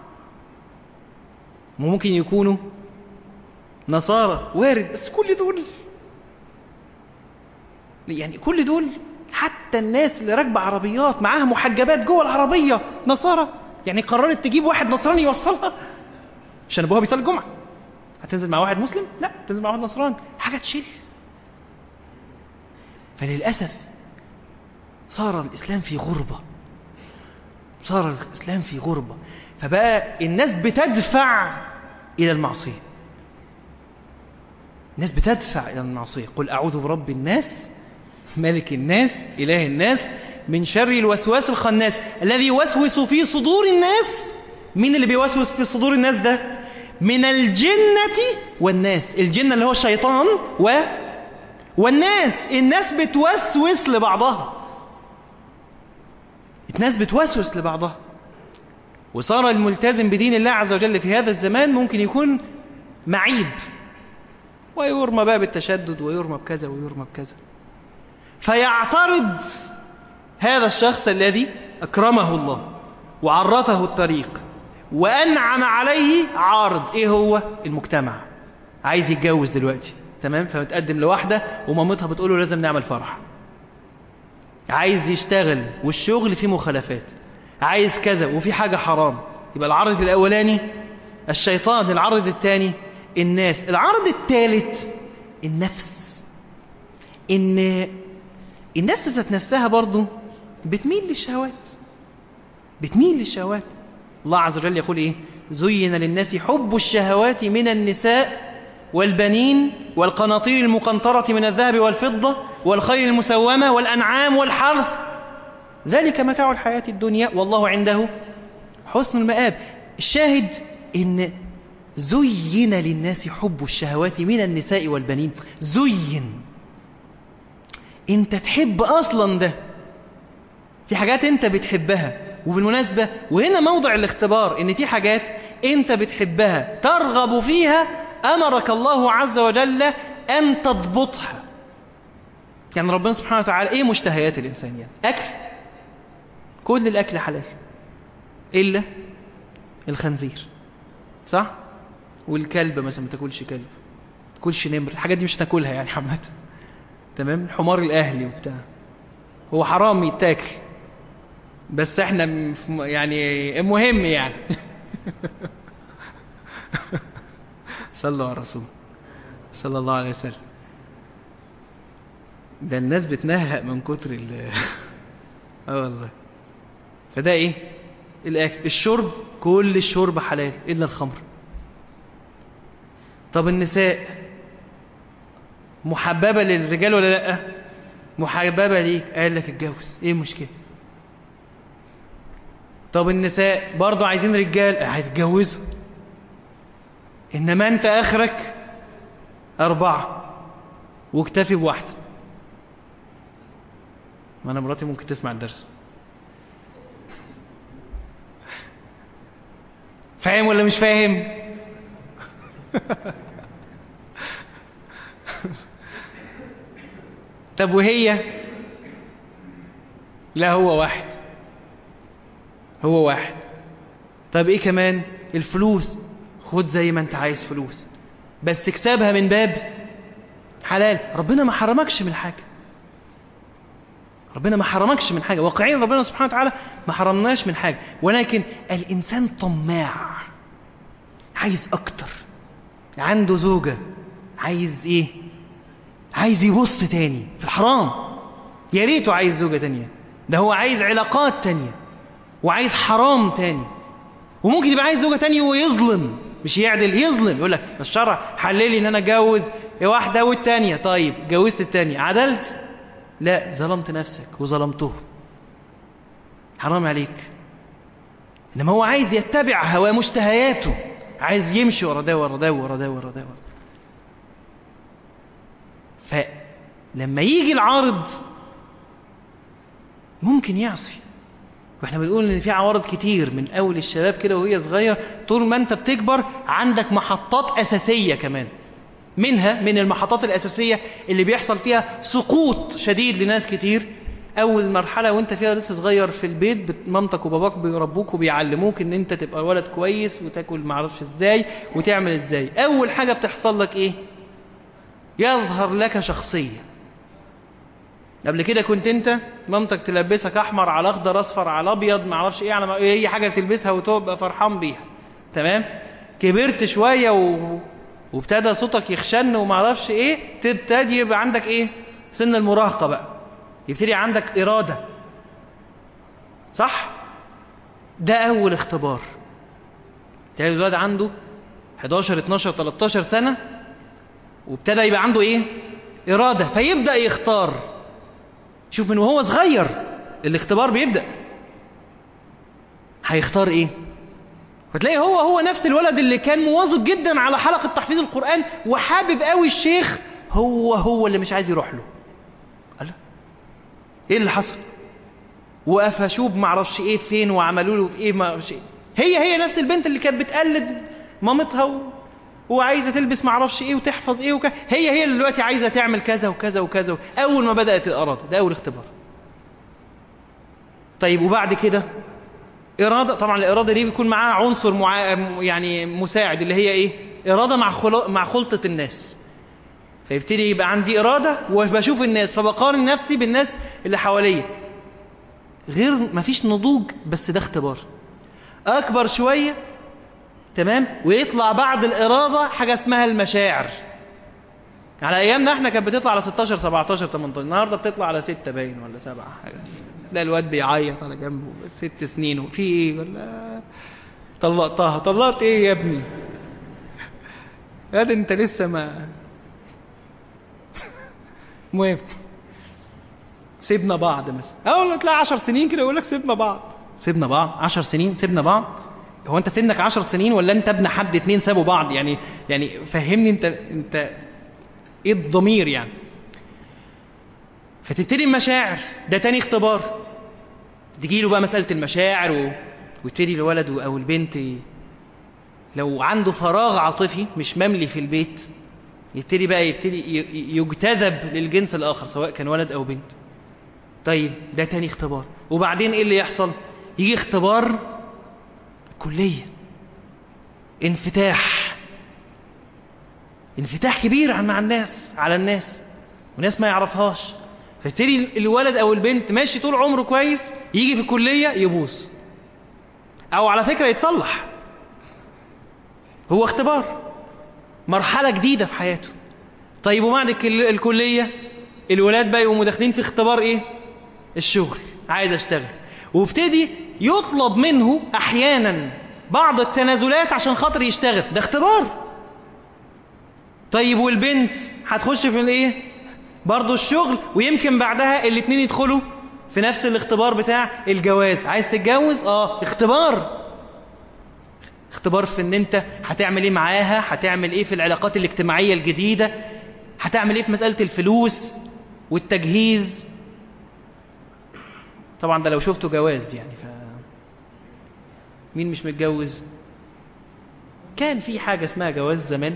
ممكن يكونوا نصارى، وارد، بس كل دول يعني كل دول حتى الناس اللي راكبه عربيات معاها محجبات جوه العربية نصارى. يعني قررت تجيب واحد نصراني يوصلها عشان ابوها بيصلي الجمعة، هتنزل مع واحد مسلم؟ لا، تنزل مع واحد نصراني، حاجة تشيل. فللأسف صار الإسلام في غربة، صار الإسلام في غربة، فبقى الناس بتدفع إلى المعصية، الناس بتدفع إلى المعصية. قل أعوذ برب الناس ملك الناس إله الناس من شر الوسواس الخناس الذي يوسوس في صدور الناس. مين اللي بيوسوس في صدور الناس ده؟ من الجنة والناس. الجنة اللي هو الشيطان و... والناس. الناس بتوسوس لبعضها، الناس بتوسوس لبعضها. وصار الملتزم بدين الله عز وجل في هذا الزمان ممكن يكون معيب، ويرمى بقى بالتشدد ويرمى بكذا ويرمى بكذا. فيعترض هذا الشخص الذي أكرمه الله وعرفه الطريق وأنعم عليه عارض. إيه هو؟ المجتمع. عايز يتجوز دلوقتي، تمام، فمتقدم لواحدة ومامتها بتقوله لازم نعمل فرح. عايز يشتغل والشغل فيه مخالفات، عايز كذا وفي حاجة حرام. يبقى العرض الأولاني الشيطان، العرض الثاني الناس، العرض الثالث النفس. إن النفس ذات نفسها برضو بتميل للشهوات، بتميل للشهوات. الله عز وجل يقول إيه؟ زين للناس حب الشهوات من النساء والبنين والقناطير المقنطرة من الذهب والفضة والخيل المسومة والأنعام والحرث ذلك متاع الحياة الدنيا والله عنده حسن المآب. الشاهد إن زين للناس حب الشهوات من النساء والبنين. زين، انت تحب اصلا ده، في حاجات انت بتحبها. وبالمناسبة وهنا موضع الاختبار، ان في حاجات انت بتحبها ترغب فيها امرك الله عز وجل ان تضبطها. يعني ربنا سبحانه وتعالى ايه مشتهيات الانسان؟ يعني اكل، كل الاكل حلال الا الخنزير، صح؟ والكلب مثلا ما تاكلش كلب، ما تاكلش نمر، الحاجات دي مش هتاكلها يعني حمد، تمام. الحمار الاهلي وبتاع هو حرام يتاكل، بس احنا يعني المهم يعني صلوا على الرسول صلى الله عليه وسلم. ده الناس بتنهق من كتر ال اه والله. فده ايه؟ الاكل. الشرب، كل الشرب حلال الا الخمر. طب النساء محببة للرجال ولا لا؟ محببة ليك، قال لك اتجوز، ايه المشكلة؟ طب النساء برضو عايزين رجال، هيتجوزوا. إنما أنت آخرك أربعة واكتفي بواحدة. ما أنا مراتي ممكن تسمع الدرس. فاهم ولا مش فاهم؟ طب وهي؟ لا هو واحد، هو واحد. طب ايه كمان؟ الفلوس، خد زي ما انت عايز فلوس، بس اكسبها من باب حلال. ربنا ما حرمكش من حاجة، ربنا ما حرمكش من حاجة واقعيا، ربنا سبحانه وتعالى ما حرمناش من حاجة، ولكن الإنسان طماع، عايز أكتر. عنده زوجة، عايز إيه؟ عايز يبص تاني في الحرام. يا ريته عايز زوجة تانية، ده هو عايز علاقات تانية وعايز حرام تاني. وممكن يبقى عايز زوجة تانية ويظلم، مش يعدل، يظلم. يقول لك الشرع حللي ان انا اتجوز واحدة والتانية. طيب جوزت التانية، عدلت؟ لا، ظلمت نفسك وظلمته، حرام عليك. انما هو عايز يتبع هواه، مشتهياته، عايز يمشي ورا ده ورا ده ورا ده ورا ده. فلما يجي العارض ممكن يعصي. واحنا بنقول ان في عوارض كتير من اول الشباب كده وهي صغير، طول ما انت بتكبر عندك محطات اساسية كمان. منها من المحطات الاساسية اللي بيحصل فيها سقوط شديد لناس كتير، اول مرحلة وانت فيها لسه صغير في البيت، مامتك وباباك بيربوك وبيعلموك ان انت تبقى ولد كويس وتاكل معرفش ازاي وتعمل ازاي. اول حاجة بتحصل لك ايه؟ يظهر لك شخصية. قبل كده كنت انت مامتك تلبسك احمر على اخضر، اصفر على ابيض، معرفش ايه، على اي حاجة تلبسها وتبقى فرحان بيها، تمام. كبرت شوية و... وابتدى صوتك يخشن ومعرفش ايه، تبتدي يبقى عندك ايه؟ سن المراهقة بقى، يبتدي عندك إرادة، صح؟ ده أول اختبار. تلاقي الولاد عنده حداشر اتناشر تلتاشر سنة وابتدى يبقى عنده ايه؟ إرادة، فيبدأ يختار. شوف من وهو صغير الاختبار بيبدأ، هيختار ايه؟ فتلاقي هو هو نفس الولد اللي كان مواظب جدا على حلقة تحفيظ القرآن وحابب قوي الشيخ، هو هو اللي مش عايز يروح له. قال له ايه اللي حصل؟ وقفشوه معرفش ايه فين وعملوا له في ايه معرفش ايه. هي هي نفس البنت اللي كانت بتقلد مامتها و... وعايزه تلبس معرفش ايه وتحفظ ايه وكذا، هي هي اللي دلوقتي عايزه تعمل كذا وكذا وكذا. اول ما بدأت الإرادة، ده اول اختبار. طيب وبعد كده إرادة، طبعا الإرادة دي بيكون معاها عنصر مع... يعني مساعد، اللي هي إيه؟ إرادة مع خل... مع خلطة الناس. فيبتدي يبقى عندي إرادة وبشوف الناس، فبقارن نفسي بالناس اللي حواليا. غير مفيش نضوج، بس ده اختبار. أكبر شوية، تمام، ويطلع بعد الإرادة حاجة اسمها المشاعر. على أيامنا احنا كانت بتطلع على ستاشر سبعتاشر تمنتاشر، النهاردة بتطلع على ستة باين ولا سبعة حاجة. لا الواد بيعيط على جنبه، ست سنين وفي ايه ولا طلقتها. طلقت ايه يا ابني؟ هذا انت لسه ما مهم. سيبنا بعض مثلا، اول تلاقي عشر سنين كده يقول لك سيبنا بعض. سيبنا بعض عشر سنين؟ سيبنا بعض؟ هو انت سنك عشر سنين ولا انت ابن حد اتنين سابوا بعض؟ يعني يعني فهمني انت انت ايه الضمير يعني؟ فتبتدي المشاعر، ده تاني اختبار. تجي له بقى مسألة المشاعر و... ويبتدي الولد او البنت لو عنده فراغ عاطفي مش مملي في البيت، يبتدي بقى يبتدي يجتذب للجنس الآخر سواء كان ولد أو بنت. طيب ده تاني اختبار. وبعدين ايه اللي يحصل؟ يجي اختبار كلية، انفتاح، انفتاح كبير مع الناس، على الناس، وناس ما يعرفهاش. فيبتدي الولد أو البنت ماشي طول عمره كويس، يجي في الكلية يبوظ، أو على فكرة يتصلح. هو اختبار، مرحلة جديدة في حياته. طيب وبعد الكلية الولاد بقى يقوموا داخلين في اختبار ايه؟ الشغل، عايز اشتغل، وابتدي يطلب منه احيانا بعض التنازلات عشان خاطر يشتغل، ده اختبار. طيب والبنت هتخش في الايه؟ برضو الشغل، ويمكن بعدها الاتنين يدخلوا في نفس الاختبار بتاع الجواز. عايز تتجوز؟ اه اختبار اختبار في ان انت هتعمل ايه معاها، هتعمل ايه في العلاقات الاجتماعية الجديدة، هتعمل ايه في مسألة الفلوس والتجهيز. طبعا ده لو شفته جواز يعني. ف... مين مش متجوز؟ كان في حاجة اسمها جواز زمان،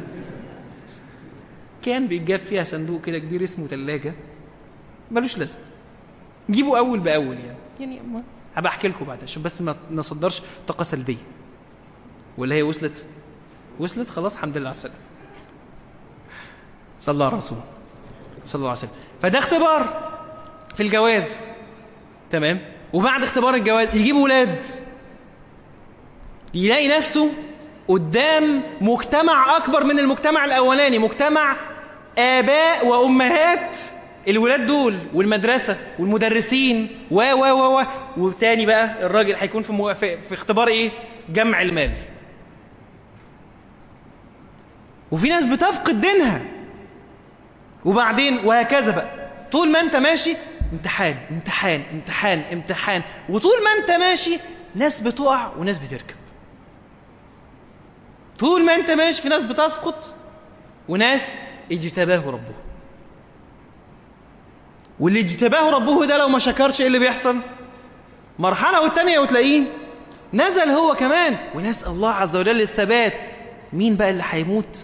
كان بيتجاب فيها صندوق كده كبير اسمه ثلاجة ملوش لازمة، نجيبه أول بأول يعني يعني هبقى أحكي لكم بعد عشان بس ما نصدرش طاقة سلبية. ولا هي وصلت وصلت خلاص الحمد لله على السلامة. صلى الله على رسول صلى الله عليه وسلم. فده اختبار في الجواز، تمام. وبعد اختبار الجواز يجيب ولاد، يلاقي نفسه قدام مجتمع أكبر من المجتمع الأولاني، مجتمع آباء وأمهات الولاد دول والمدرسة والمدرسين و و و و وتاني بقى الراجل هيكون في, مو... في في اختبار ايه؟ جمع المال. وفي ناس بتفقد دينها، وبعدين وهكذا بقى. طول ما انت ماشي امتحان امتحان امتحان امتحان، وطول ما انت ماشي ناس بتقع وناس بتركب. طول ما انت ماشي في ناس بتسقط وناس اجتباه ربه. واللي اجتباه ربه ده لو ما شكرش ايه اللي بيحصل؟ مرحلة والتانية وتلاقيه نزل هو كمان. ونسأل الله عز وجل الثبات. مين بقى اللي هيموت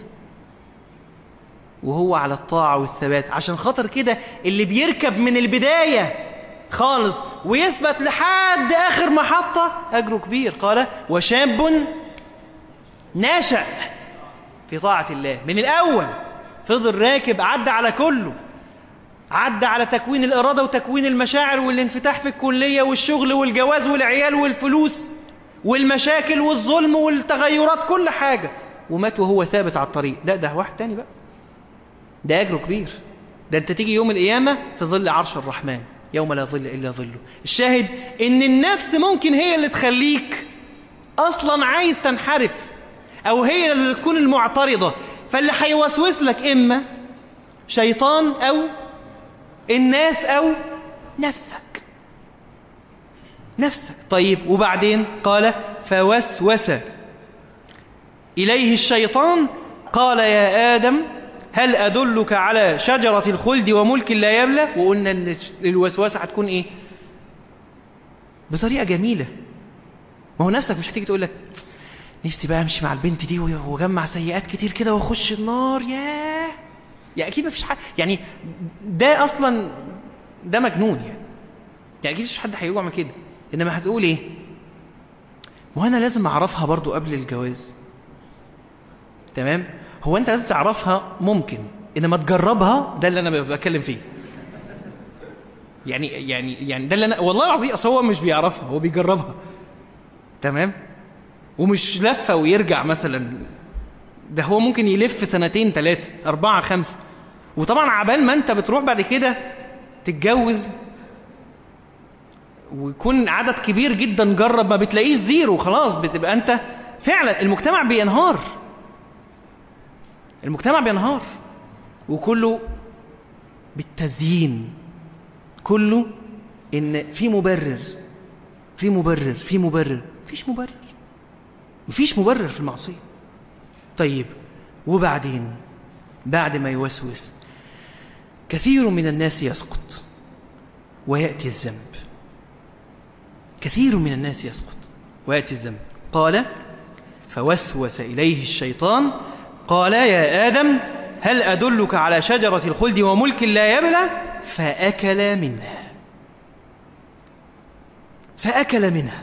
وهو على الطاعة والثبات؟ عشان خاطر كده اللي بيركب من البداية خالص ويثبت لحد آخر محطة أجره كبير. قال وشاب ناشأ في طاعة الله من الأول، فضل راكب، عدى على كله، عدى على تكوين الإرادة وتكوين المشاعر والانفتاح في الكلية والشغل والجواز والعيال والفلوس والمشاكل والظلم والتغيرات، كل حاجة، ومات وهو ثابت على الطريق. لا ده واحد تاني بقى، ده أجره كبير. ده أنت تيجي يوم القيامة في ظل عرش الرحمن يوم لا ظل إلا ظله. الشاهد إن النفس ممكن هي اللي تخليك أصلا عايز تنحرف، أو هي اللي تكون المعترضة. فاللي هيوسوس لك إما شيطان أو الناس أو نفسك نفسك طيب وبعدين قال فوسوس إليه الشيطان قال يا آدم هل أدلك على شجرة الخلد وملك لا يبلى. وقلنا أن الوسوسة هتكون إيه؟ بطريقة جميلة. ما هو نفسك مش هتيجي تقول لك نفسي بقى أمشي مع البنت دي وجمع سيئات كتير كده وأخش النار. ياه يعني أكيد ما فيش حد، يعني ده أصلا ده مجنون يعني يعني أكيد مش حد هيقوم كده. إنما هتقول إيه؟ وأنا لازم أعرفها برضو قبل الجواز، تمام؟ هو أنت لازم تعرفها ممكن، إنما تجربها ده اللي أنا بتكلم فيه. يعني يعني يعني ده اللي أنا والله العظيم، أصل هو مش بيعرفها، هو بيجربها، تمام؟ ومش لفة ويرجع مثلا، ده هو ممكن يلف سنتين ثلاثة أربعة خمسة. وطبعا عبال ما أنت بتروح بعد كده تتجوز ويكون عدد كبير جدا جرب، ما بتلاقيش زيرو، خلاص بتبقى أنت فعلا المجتمع بينهار، المجتمع بينهار، وكله بالتزيين، كله إن في مبرر في مبرر في مبرر مفيش مبرر مفيش مبرر في المعصية. طيب وبعدين بعد ما يوسوس كثير من الناس يسقط ويأتي الذنب، كثير من الناس يسقط ويأتي الذنب. قال فوسوس إليه الشيطان قال يا آدم هل أدلك على شجرة الخلد وملك لا يبلى. فأكل منها فأكل منها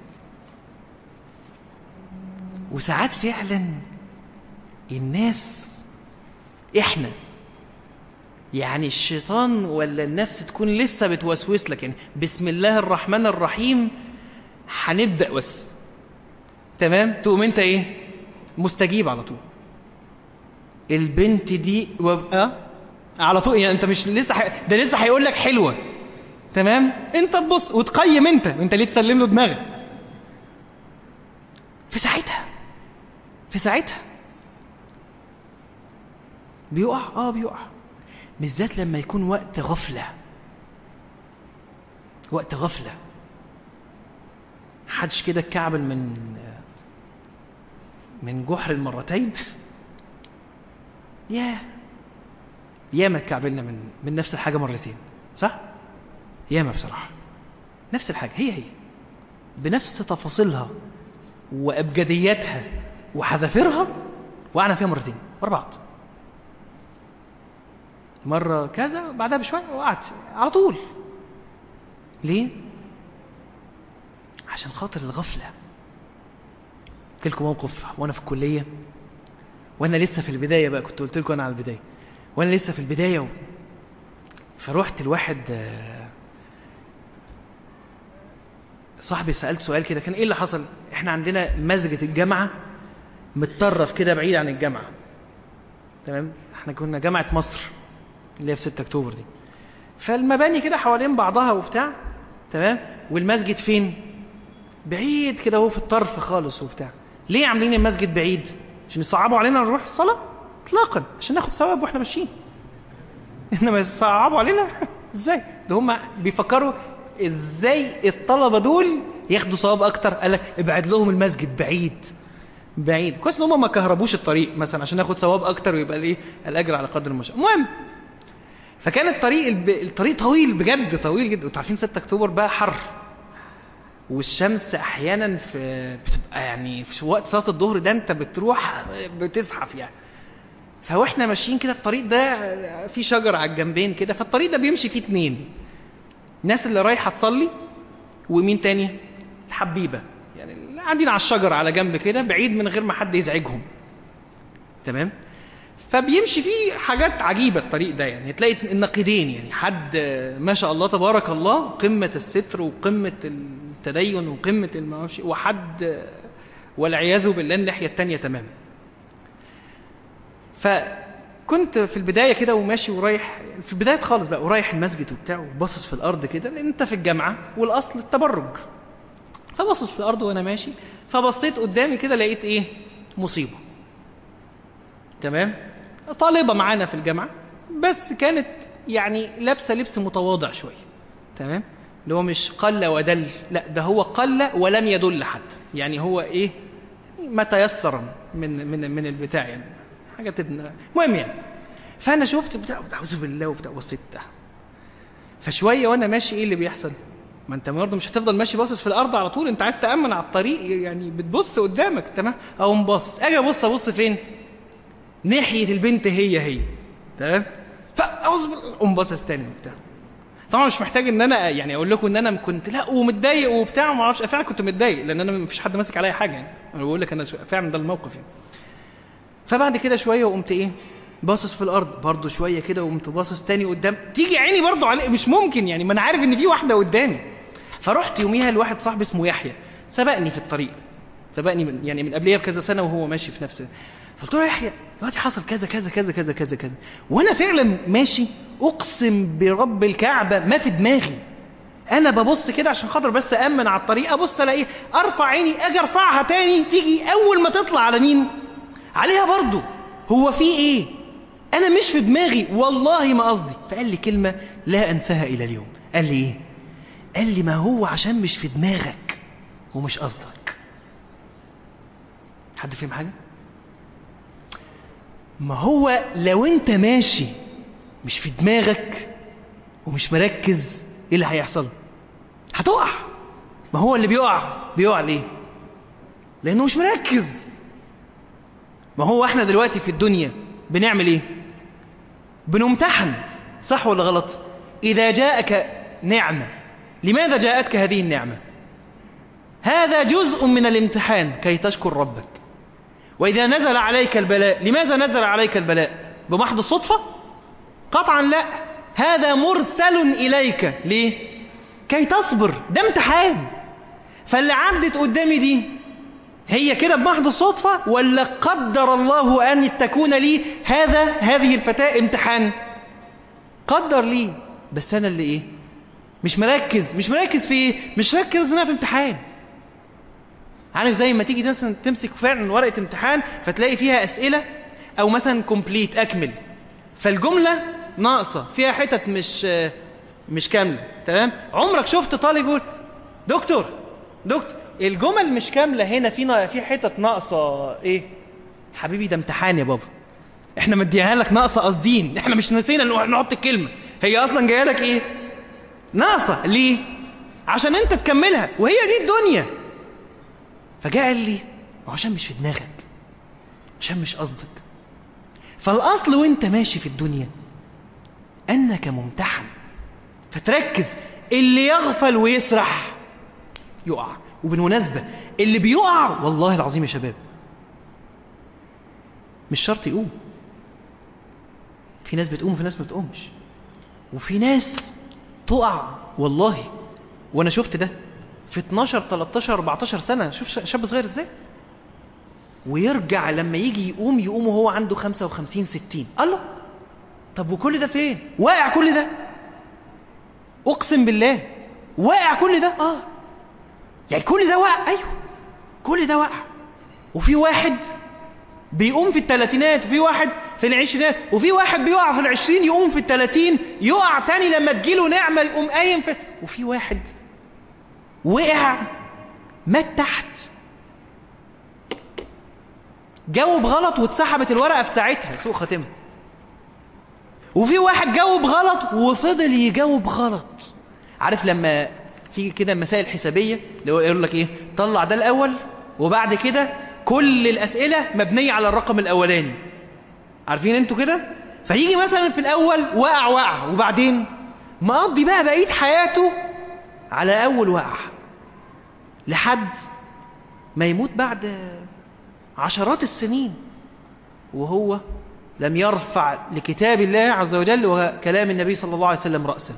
وساعات فعلا الناس إحنا يعني الشيطان ولا النفس تكون لسه بتوسوس لك، يعني بسم الله الرحمن الرحيم هنبدأ بس، تمام؟ تقوم انت ايه؟ مستجيب على طول. البنت دي وابقى على طول، يعني انت مش لسه ح... ده لسه هيقول لك حلوة، تمام؟ انت تبص وتقيم، انت انت ليه تسلم له دماغك في ساعتها في ساعتها بيقع اه بيقع بالذات لما يكون وقت غفلة. وقت غفلة، حدش كده اتكعبل من من جحر المرتين. يا ياما اتكعبلنا من من نفس الحاجة مرتين، صح؟ ياما بصراحة نفس الحاجة، هي هي بنفس تفاصيلها وأبجدياتها وحذافيرها، وقعنا فيها مرتين ورا بعض. مرة كذا بعدها بشوية وقعت على طول. ليه؟ عشان خاطر الغفلة. قلت لكم موقف وانا في الكلية، وانا لسه في البداية بقى، كنت قلت لكم انا على البداية، وانا لسه في البداية و... فروحت الواحد صاحبي سألت سؤال كده، كان ايه اللي حصل؟ احنا عندنا مسجد الجامعة متطرف كده بعيد عن الجامعة، تمام؟ احنا كنا جامعة مصر اللي هي في ستة اكتوبر دي، فالمباني كده حوالين بعضها وبتاع، تمام؟ والمسجد فين؟ بعيد كده، هو في الطرف خالص وبتاع. ليه عاملين المسجد بعيد؟ عشان يصعبوا علينا نروح الصلاة؟ اطلاقا، عشان ناخد ثواب واحنا ماشيين. انما يصعبوا علينا ازاي؟ ده هم بيفكروا ازاي الطلبة دول ياخدوا ثواب اكتر. قال لك ابعد لهم المسجد بعيد بعيد، كويس ان هم ما كهربوش الطريق مثلا عشان ناخد ثواب اكتر ويبقى الايه الاجر على قدر المشاء. المهم، فكان الطريق الب... الطريق طويل بجد، طويل جدا. وانتوا عارفين ستة اكتوبر بقى حر، والشمس احيانا في بتبقى يعني في وقت صلاه الظهر ده انت بتروح بتزحف يعني. فاحنا ماشيين كده، الطريق ده فيه شجر على الجنبين كده، فالطريق ده بيمشي فيه اتنين، الناس اللي رايحه تصلي ومين تاني؟ الحبيبه، يعني اللي قاعدين على الشجر على جنب كده بعيد من غير ما حد يزعجهم، تمام؟ فبيمشي فيه حاجات عجيبة الطريق ده، يعني تلاقي النقيضين، يعني حد ما شاء الله تبارك الله قمة الستر وقمة التدين وقمة المعرفش، وحد والعياذ بالله الناحية التانية تماما. فكنت في البداية كده وماشي ورايح في البداية خالص بقى، ورايح المسجد وبتاع، وباصص في الأرض كده، لأن أنت في الجامعة والأصل التبرج. فباصص في الأرض وأنا ماشي، فبصيت قدامي كده لقيت إيه؟ مصيبة، تمام؟ طالبة معانا في الجامعة، بس كانت يعني لابسة لبس متواضع شوية، تمام؟ اللي هو مش قل ودل، لا ده هو قل ولم يدل حتى، يعني هو ايه ما تيسر من من من البتاع، يعني حاجة تبنى. المهم يعني، فأنا شفت بتاع أعوذ بالله وبتاع، بصيت ده، فشوية وأنا ماشي إيه اللي بيحصل؟ ما أنت برضه مش هتفضل ماشي باصص في الأرض على طول، أنت عايز تأمن على الطريق، يعني بتبص قدامك، تمام؟ أو مبص، أجي أبص أبص فين؟ ناحية البنت هي هي، تمام؟ فأعوذ بالله، أقوم باصص تاني وبتاع. طبعا مش محتاج ان انا يعني اقول لكم ان انا كنت لا ومتضايق وبتاع وما اعرفش، فعلا كنت متضايق لان انا مفيش حد ماسك عليا حاجه، يعني انا بقول لك انا فعلا ده الموقف يعني. فبعد كده شويه وقمت ايه باصص في الارض برضو شويه كده، وقمت باصص تاني قدام، تيجي عيني برضو عليه، مش ممكن يعني، ما انا عارف ان في واحده قدامي. فرحت يوميها لواحد صاحبي اسمه يحيى، سبقني في الطريق، سبقني من يعني من قبليه بكذا سنه وهو ماشي في نفس. فقلت له يا يحيى دلوقتي حصل كذا كذا كذا كذا كذا كذا، وانا فعلا ماشي اقسم برب الكعبه ما في دماغي، انا ببص كده عشان خاطر بس امن على الطريق، ابص الاقيه ارفع عيني، اجي ارفعها تاني تيجي اول ما تطلع على مين؟ عليها برضو. هو في ايه؟ انا مش في دماغي والله ما قصدي. فقال لي كلمه لا انساها الى اليوم. قال لي ايه؟ قال لي ما هو عشان مش في دماغك ومش قصدك. حد فهم حاجه؟ ما هو لو انت ماشي مش في دماغك ومش مركز، ايه اللي هيحصل؟ هتقع. ما هو اللي بيقع بيقع ليه؟ لانه مش مركز. ما هو احنا دلوقتي في الدنيا بنعمل ايه؟ بنمتحن، صح ولا غلط؟ اذا جاءك نعمة، لماذا جاءتك هذه النعمة؟ هذا جزء من الامتحان كي تشكر ربك. وإذا نزل عليك البلاء، لماذا نزل عليك البلاء؟ بمحض الصدفة؟ قطعا لا، هذا مرسل إليك. ليه؟ كي تصبر، ده امتحان. فاللي عدت قدامي دي هي كده بمحض الصدفة، ولا قدر الله أن تكون لي هذا هذه الفتاة امتحان؟ قدر لي، بس أنا اللي إيه؟ مش مركز. مش مركز في إيه؟ مش مركز أنا في امتحان. عارف زي ما تيجي مثلا تمسك فعلا ورقة امتحان فتلاقي فيها أسئلة، أو مثلا كومبليت أكمل، فالجملة ناقصة فيها حتت مش مش كاملة. تمام. عمرك شفت طالب يقول دكتور دكتور الجمل مش كاملة هنا، في في حتت ناقصة ايه؟ حبيبي ده امتحان يا بابا، احنا مديها لك ناقصة قاصدين، احنا مش نسينا نحط الكلمة، هي اصلا جايه لك ايه؟ ناقصة. ليه؟ عشان انت تكملها، وهي دي الدنيا. فجاء قال لي عشان مش في دماغك، عشان مش قصدك. فالاصل وانت ماشي في الدنيا انك ممتحن، فتركز. اللي يغفل ويسرح يقع. وبالمناسبة اللي بيقع والله العظيم يا شباب مش شرط يقوم. في ناس بتقوم وفي ناس ما بتقومش، وفي ناس تقع والله. وانا شفت ده في اتناشر تلتاشر اربعتاشر سنة. شوف شاب صغير ازاي، ويرجع لما يجي يقوم يقوم وهو عنده خمسة وخمسين ستين. قال له طب وكل ده فين؟ واقع كل ده، اقسم بالله واقع كل ده. اه يعني كل ده واقع. ايوه كل ده واقع. وفي واحد بيقوم في الثلاثينات، وفي واحد في العشرينات، وفي واحد بيقع في العشرين يقوم في الثلاثين، يقع تاني لما تجيله نعمة يقوم قايم في... وفي واحد وقع مات تحت، جاوب غلط واتسحبت الورقة في ساعتها، سوء خاتمة. وفي واحد جاوب غلط وفضل يجاوب غلط. عارف لما في كده مسائل حسابية اللي هو يقول لك ايه؟ طلع ده الاول وبعد كده كل الاسئلة مبنية على الرقم الاولاني. عارفين انتوا كده؟ فيجي مثلا في الاول وقع وقع، وبعدين مقضي بقى بقية حياته على اول وقع لحد ما يموت بعد عشرات السنين وهو لم يرفع لكتاب الله عز وجل وكلام النبي صلى الله عليه وسلم رأسا.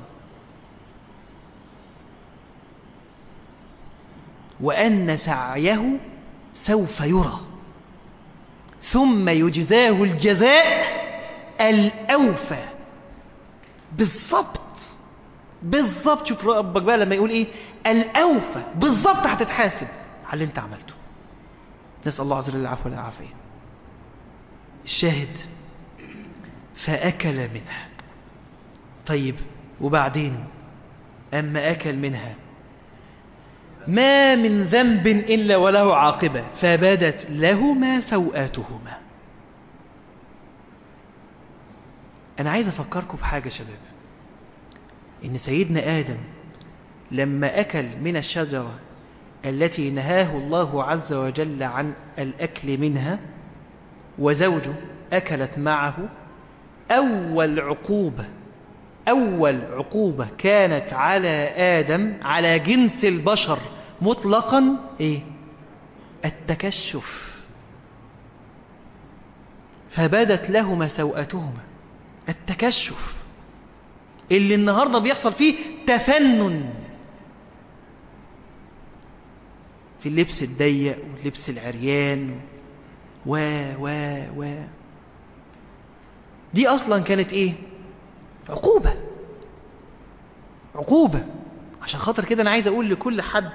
وأن سعيه سوف يرى ثم يجزاه الجزاء الأوفى. بالضبط بالضبط. شوف ربك بقى لما يقول ايه؟ الأوفى. بالضبط هتتحاسب على اللي انت عملته. نسأل الله عز وجل العفو والعافية. الشاهد فأكل منها. طيب وبعدين أما أكل منها ما من ذنب إلا وله عاقبة فبدت لهما سوآتهما. أنا عايز أفكركم بحاجة شباب، إن سيدنا آدم لما أكل من الشجرة التي نهاه الله عز وجل عن الأكل منها وزوجه أكلت معه، أول عقوبة أول عقوبة كانت على آدم على جنس البشر مطلقا إيه؟ التكشف. فبدت لهما سوءتهما. التكشف اللي النهاردة بيحصل فيه تفنن في اللبس الضيق واللبس العريان و و و دي أصلا كانت إيه؟ عقوبة. عقوبة. عشان خاطر كده أنا عايز أقول لكل حد،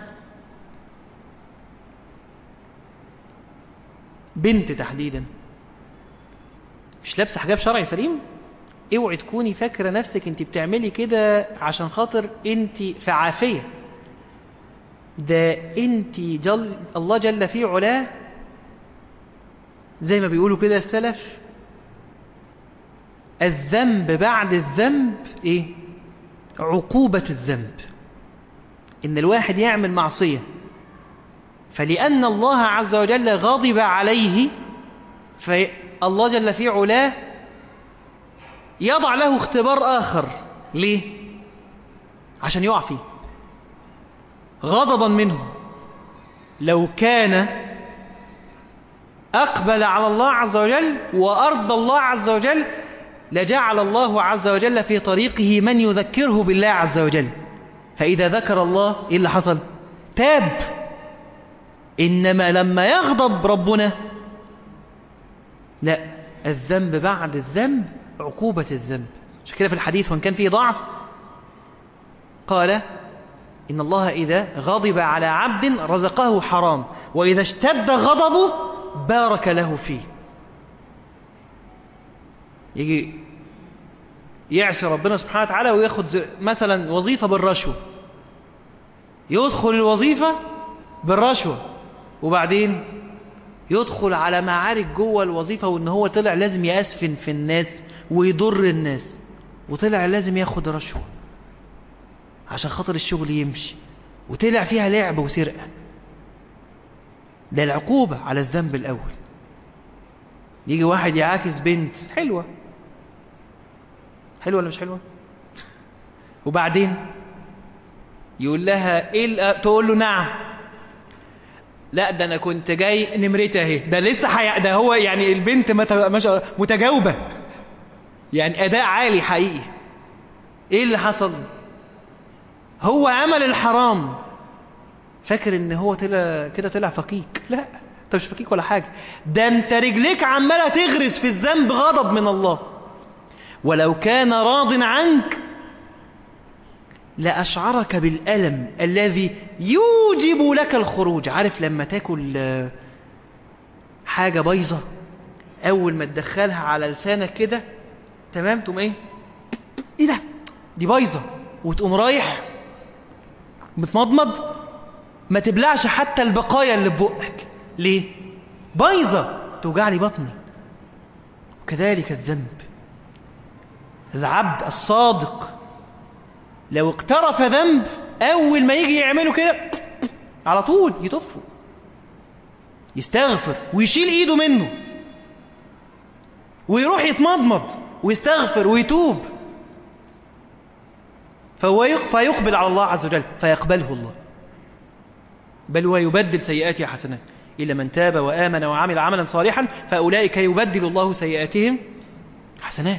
بنت تحديدا مش لابسة حجاب شرعي سليم، اوعي تكوني فاكرة نفسك انت بتعملي كده عشان خاطر انت في عافية. ده انت جل الله جل في علاه زي ما بيقولوا كده السلف، الذنب بعد الذنب ايه؟ عقوبة الذنب. ان الواحد يعمل معصية فلأن الله عز وجل غضب عليه فالله جل في علاه يضع له اختبار آخر. ليه؟ عشان يقع فيه غضبا منه. لو كان أقبل على الله عز وجل وأرضى الله عز وجل لجعل الله عز وجل في طريقه من يذكره بالله عز وجل، فإذا ذكر الله إيه اللي حصل؟ تاب. إنما لما يغضب ربنا لا، الذنب بعد الذنب عقوبة الذنب. عشان كده في الحديث وان كان فيه ضعف قال إن الله إذا غضب على عبد رزقه حرام وإذا اشتد غضبه بارك له فيه. يجي يعصي ربنا سبحانه وتعالى وياخد مثلا وظيفة بالرشوة، يدخل الوظيفة بالرشوة وبعدين يدخل على معارك جوه الوظيفة، وان هو طلع لازم يأسفن في الناس ويضر الناس، وطلع لازم ياخد رشوة عشان خاطر الشغل يمشي، وطلع فيها لعب وسرقة. ده العقوبة على الذنب الأول. يجي واحد يعاكس بنت حلوة، حلوة ولا مش حلوة؟ وبعدين يقول لها ايه؟ تقول له نعم. لا ده انا كنت جاي نمرتي اهي. ده لسه حي... ده هو يعني البنت متجاوبة، يعني اداء عالي حقيقي. ايه اللي حصل؟ هو عمل الحرام فاكر ان هو طلع كده طلع فقيك. لا انت مش فقيك ولا حاجة، ده انت رجليك عمالة تغرس في الذنب غضب من الله. ولو كان راض عنك لأشعرك بالألم الذي يوجب لك الخروج. عارف لما تاكل حاجة بايظة أول ما تدخلها على لسانك كده تمام تقوم ايه ايه ده دي بايظة، وتقوم رايح متمضمض ما تبلعش حتى البقايا اللي ببقك. ليه؟ بايظة توجع لي بطني. وكذلك الذنب. العبد الصادق لو اقترف ذنب أول ما يجي يعمله كده على طول يطفه، يستغفر ويشيل إيده منه ويروح يتمضمض ويستغفر ويتوب، فهو فيقبل على الله عز وجل فيقبله الله، بل ويبدل سيئاته حسنات. إلا من تاب وآمن وعمل عملا صالحا فأولئك يبدل الله سيئاتهم حسنات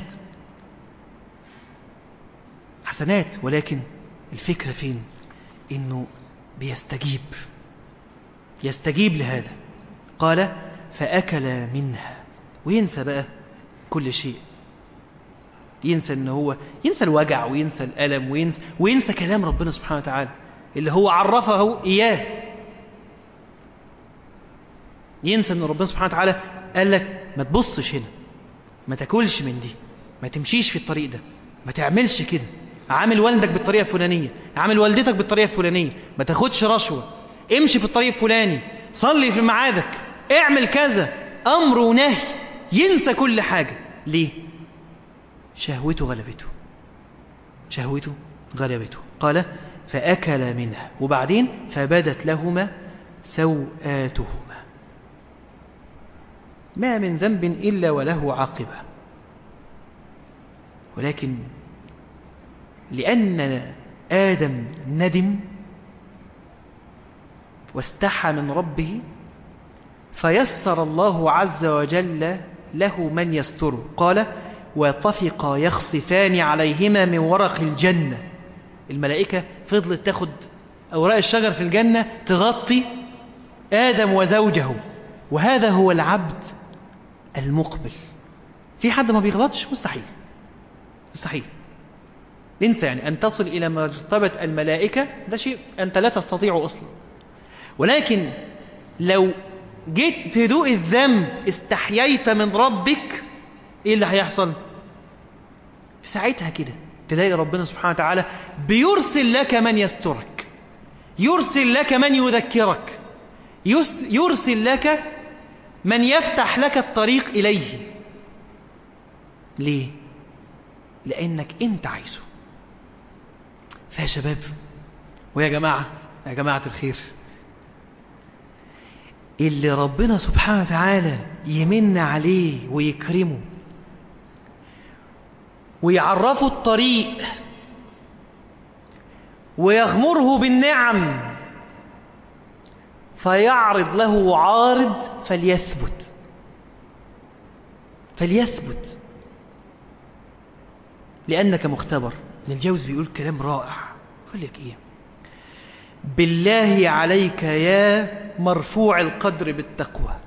حسنات. ولكن الفكرة فين؟ إنه بيستجيب يستجيب لهذا. قال فأكل منها، وينسى بقى كل شيء، ينسى إنه هو ينسى الوجع وينسى الألم وينسى, وينسى كلام ربنا سبحانه وتعالى اللي هو عرفه إياه. ينسى إن ربنا سبحانه وتعالى قال لك ما تبصش هنا، ما تاكلش من دي، ما تمشيش في الطريق ده، ما تعملش كده، عامل والدك بالطريقة الفلانية، عامل والدتك بالطريقة الفلانية، ما تاخدش رشوة، امشي في الطريق الفلاني، صلي في ميعادك، اعمل كذا، أمر ونهي. ينسى كل حاجة. ليه؟ شهوته غلبته شهوته غلبته. قال فأكل منها، وبعدين فبدت لهما سوآتهما. ما من ذنب إلا وله عاقبة، ولكن لأن آدم ندم واستحى من ربه فيسر الله عز وجل له من يستره. قال وطفقا يخصفان عليهما من ورق الجنة. الملائكة فضلت تاخد أوراق الشجر في الجنة تغطي آدم وزوجه. وهذا هو العبد المقبل. في حد ما بيغلطش؟ مستحيل مستحيل. انسى يعني أن تصل إلى مرتبة الملائكة، ده شيء أنت لا تستطيعه أصلا. ولكن لو جيت تدوق الذنب استحييت من ربك، إيه اللي هيحصل؟ ساعتها كده تلاقي ربنا سبحانه وتعالى بيرسل لك من يسترك، يرسل لك من يذكرك، يرسل لك من يفتح لك الطريق إليه. ليه؟ لأنك أنت عايزه. فيا شباب ويا جماعة، يا جماعة الخير، اللي ربنا سبحانه وتعالى يمن عليه ويكرمه ويعرفه الطريق ويغمره بالنعم فيعرض له عارض فليثبت فليثبت لأنك مختبر. ابن الجوزي بيقول كلام رائع، يقول لك إيه؟ بالله عليك يا مرفوع القدر بالتقوى،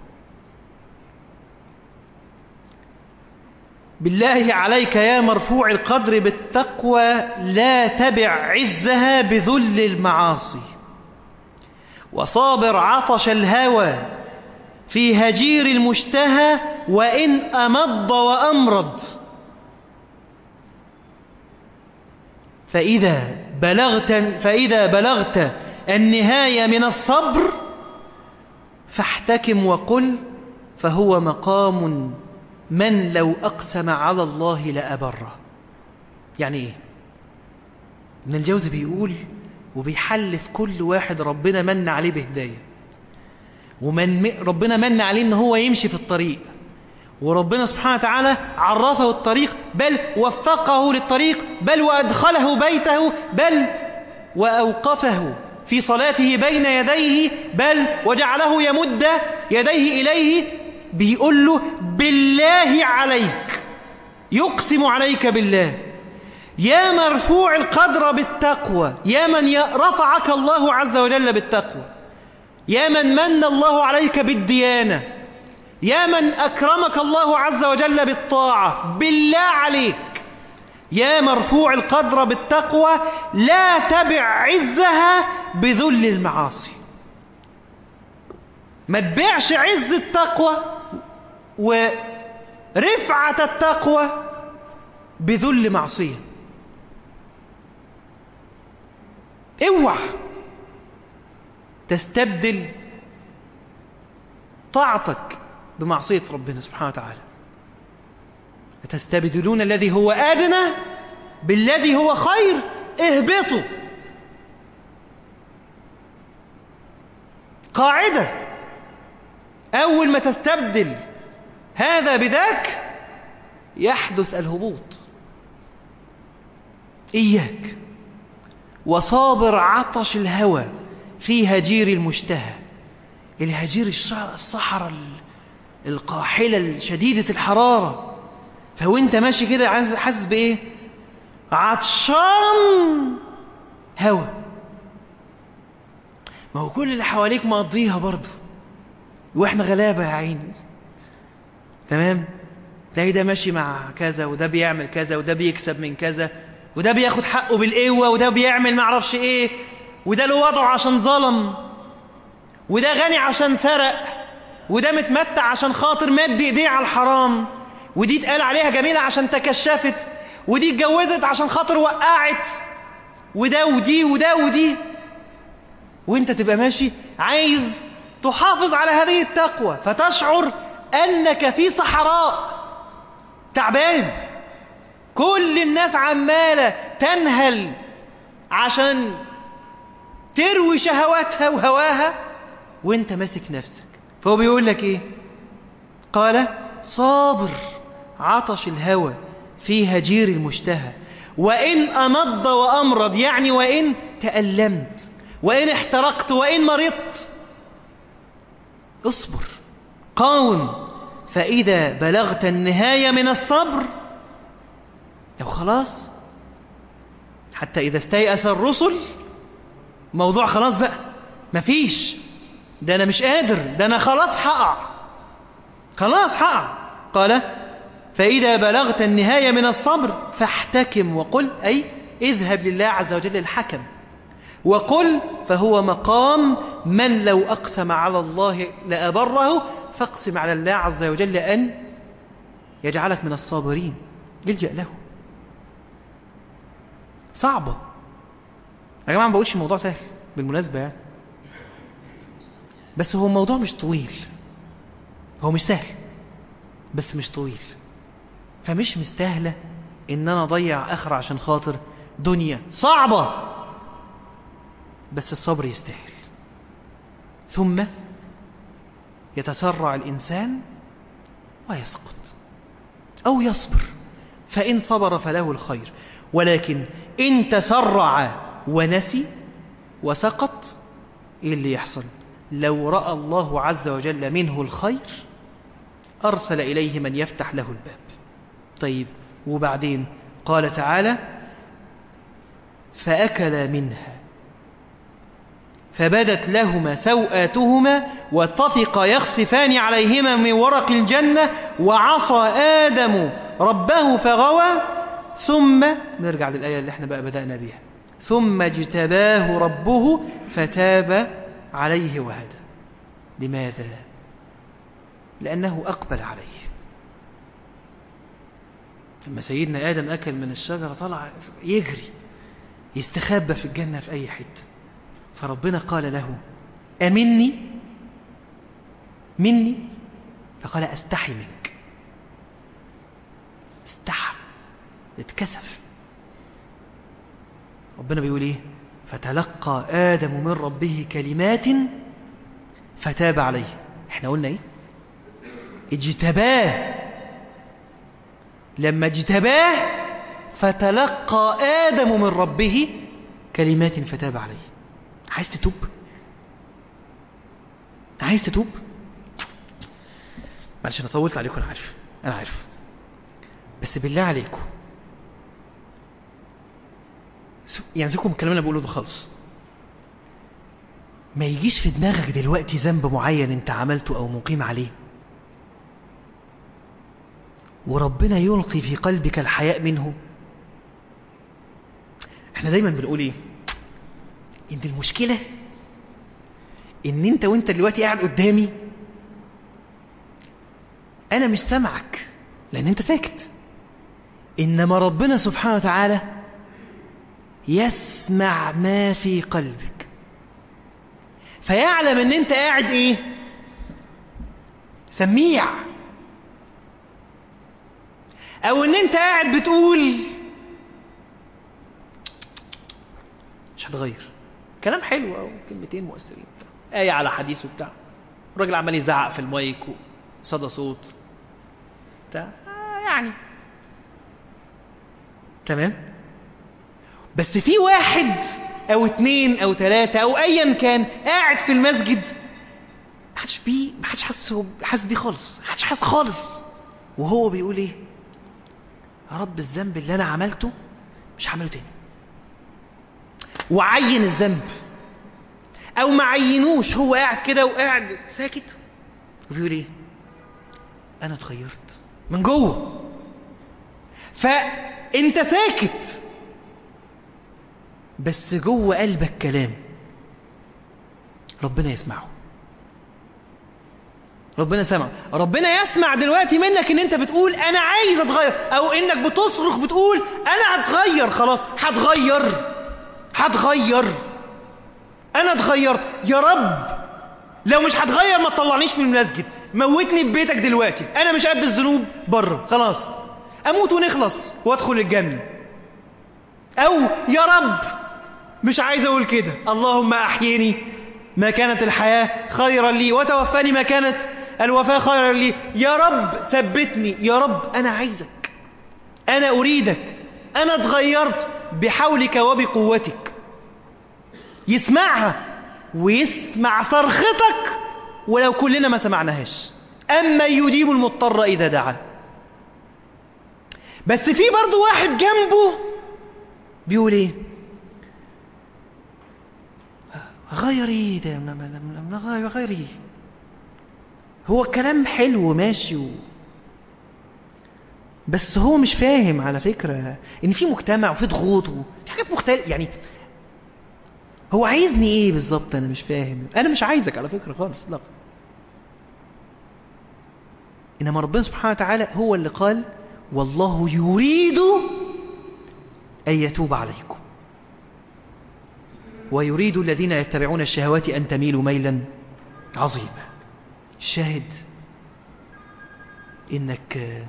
بالله عليك يا مرفوع القدر بالتقوى لا تبع عزها بذل المعاصي، وصابر عطش الهوى في هجير المشتهى وإن أمض وأمرض. فإذا بلغت, فإذا بلغت النهاية من الصبر فاحتكم وقل فهو مقام من لو أقسم على الله لأبره. يعني إيه؟ ابن الجوزي بيقول وبيحلف كل واحد ربنا من عليه بهداية، ومن ربنا من عليه إن هو يمشي في الطريق، وربنا سبحانه وتعالى عرفه الطريق، بل وفقه للطريق، بل وأدخله بيته، بل وأوقفه في صلاته بين يديه، بل وجعله يمد يديه إليه. بيقول له بالله عليك، يقسم عليك بالله، يا مرفوع القدر بالتقوى، يا من رفعك الله عز وجل بالتقوى، يا من من الله عليك بالديانة، يا من أكرمك الله عز وجل بالطاعة، بالله عليك يا مرفوع القدر بالتقوى لا تبع عزها بذل المعاصي. ما تبيعش عز التقوى ورفعة التقوى بذل معصية. اوعى تستبدل طاعتك بمعصية ربنا سبحانه وتعالى. تستبدلون الذي هو أدنى بالذي هو خير، اهبطوا. قاعدة، أول ما تستبدل هذا بذاك يحدث الهبوط. إياك وصابر عطش الهوى في هجير المشتهى. الهجير الصحراء القاحلة الشديدة الحرارة، فهو انت ماشي كده حاسس بايه؟ عطشان هوا. ما هو كل اللي حواليك مقضيها برضه، واحنا غلابة يا عيني. تمام؟ تلاقي ده ماشي مع كذا، وده بيعمل كذا، وده بيكسب من كذا، وده بياخد حقه بالقوة، وده بيعمل معرفش ايه، وده له وضعه عشان ظلم، وده غني عشان سرق، وده متمتع عشان خاطر مد ايديه على الحرام، ودي اتقال عليها جميلة عشان تكشفت، ودي اتجوزت عشان خاطر وقعت، وده ودي وده ودي. وانت تبقى ماشي عايز تحافظ على هذه التقوى، فتشعر انك في صحراء تعبان. كل الناس عمالة تنهل عشان تروي شهواتها وهواها، وانت ماسك نفسك. فهو بيقول لك ايه؟ قال صابر عطش الهوى في هجير المشتهى، وإن أمض وأمرض، يعني وإن تألمت، وإن احترقت، وإن مرضت، اصبر قاوم. فإذا بلغت النهاية من الصبر، لو خلاص حتى إذا استيأس الرسل، موضوع خلاص بقى مفيش، ده أنا مش قادر، ده أنا خلاص هقع، خلاص هقع. قال فإذا بلغت النهاية من الصبر فاحتكم وقل، أي اذهب لله عز وجل الحكم، وقل فهو مقام من لو أقسم على الله لأبره، فاقسم على الله عز وجل أن يجعلك من الصابرين. يلجأ له. صعبة يا جماعة، ما بقولش الموضوع سهل بالمناسبة يعني، بس هو الموضوع مش طويل، هو مش سهل بس مش طويل، فمش مستاهلة ان انا اضيع اخر عشان خاطر دنيا صعبة، بس الصبر يستاهل. ثم يتسرع الانسان ويسقط او يصبر، فان صبر فله الخير، ولكن ان تسرع ونسي وسقط، ايه اللي يحصل؟ لو رأى الله عز وجل منه الخير أرسل إليه من يفتح له الباب. طيب وبعدين قال تعالى فأكلا منها فبدت لهما سوآتهما وطفقا يخصفان عليهما من ورق الجنة وعصى آدم ربه فغوى. ثم نرجع للآية اللي احنا بقى بدأنا بيها، ثم اجتباه ربه فتاب عليه وهدى. لماذا؟ لأنه أقبل عليه. لما سيدنا آدم أكل من الشجرة طلع يجري، يستخبى في الجنة في أي حتة. فربنا قال له أمني مني، فقال أستحي منك. استحى، اتكسف. ربنا بيقول إيه؟ فتلقى آدم من ربه كلمات فتاب عليه. احنا قلنا إيه؟ اجتباه. لما اجتباه فتلقى آدم من ربه كلمات فتاب عليه. عايز تتوب؟ عايز تتوب؟ معلش أنا طولت عليكم، أنا عارف أنا عارف بس بالله عليكم يعني فيكم الكلام اللي بقوله ده خالص. ما يجيش في دماغك دلوقتي ذنب معين انت عملته او مقيم عليه وربنا يلقي في قلبك الحياء منه. احنا دايما بنقول ايه؟ ان المشكلة ان انت وانت دلوقتي قاعد قدامي انا مش سامعك لان انت ساكت، انما ربنا سبحانه وتعالى يسمع ما في قلبك، فيعلم ان انت قاعد ايه؟ سميع. او ان انت قاعد بتقول مش هتغير، كلام حلو او كلمتين مؤثرين، آية على حديث وبتاع، الراجل عمال يزعق في المايك وصدى صوت بتاع آه يعني تمام. بس في واحد او اتنين او تلاتة او ايا كان قاعد في المسجد محدش بيه محدش حاسس حاسس بيه خالص، محدش حاسس خالص، وهو بيقول ايه؟ يا رب الذنب اللي انا عملته مش هعمله تاني، وعين الذنب او ما عينوش، هو قاعد كده وقاعد ساكت وبيقول ايه؟ انا اتغيرت من جوه. فانت ساكت بس جوه قلبك كلام ربنا يسمعه. ربنا سمع، ربنا يسمع دلوقتي منك ان انت بتقول انا عايز اتغير، او انك بتصرخ بتقول انا هتغير، خلاص هتغير هتغير انا اتغيرت يا رب. لو مش هتغير ما تطلعنيش من المسجد، موتني في بيتك دلوقتي، انا مش قد الذنوب بره، خلاص اموت ونخلص وادخل الجنة. او يا رب مش عايز اقول كده، اللهم احييني ما كانت الحياة خيرا لي وتوفاني ما كانت الوفاة خيرا لي، يا رب ثبتني، يا رب انا عايزك، انا اريدك، انا اتغيرت بحولك وبقوتك. يسمعها ويسمع صرختك ولو كلنا ما سمعناهاش، اما يجيب المضطر اذا دعا. بس في برضو واحد جنبه بيقول ايه؟ غير ايه ده؟ غير ايه؟ هو الكلام حلو ماشي و... بس هو مش فاهم على فكرة ان في مجتمع وفي ضغوط وفي حاجات مختلفة. يعني هو عايزني ايه بالظبط؟ انا مش فاهم. انا مش عايزك على فكرة خالص، لا. انما ربنا سبحانه وتعالى هو اللي قال والله يريد ان يتوب عليكم ويريد الذين يتبعون الشهوات أن تميلوا ميلا عظيما. الشاهد إنك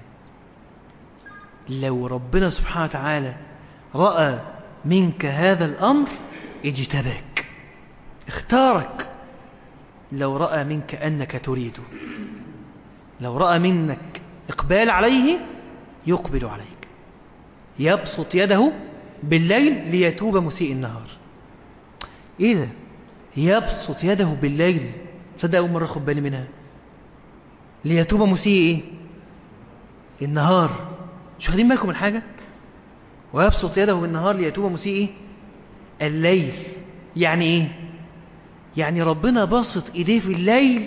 لو ربنا سبحانه وتعالى رأى منك هذا الأمر اجتباك، اختارك. لو رأى منك أنك تريده، لو رأى منك إقبال عليه يقبل عليك، يبسط يده بالليل ليتوب مسيء النهار. ايه ده؟ يبسط يده بالليل، تصدق اول مره اخد بالي منها، ليتوب مسيء ايه؟ النهار. مش واخدين بالكم من حاجه؟ ويبسط يده بالنهار ليتوب مسيء ايه؟ الليل. يعني ايه؟ يعني ربنا بسط ايديه في الليل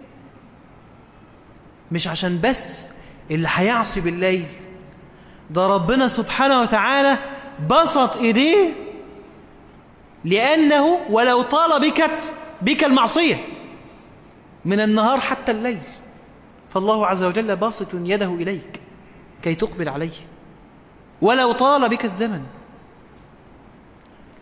مش عشان بس اللي هيعصي بالليل، ده ربنا سبحانه وتعالى بسط ايديه لأنه ولو طال بك بك المعصية من النهار حتى الليل، فالله عز وجل باسط يده إليك كي تقبل عليه ولو طال بك الزمن.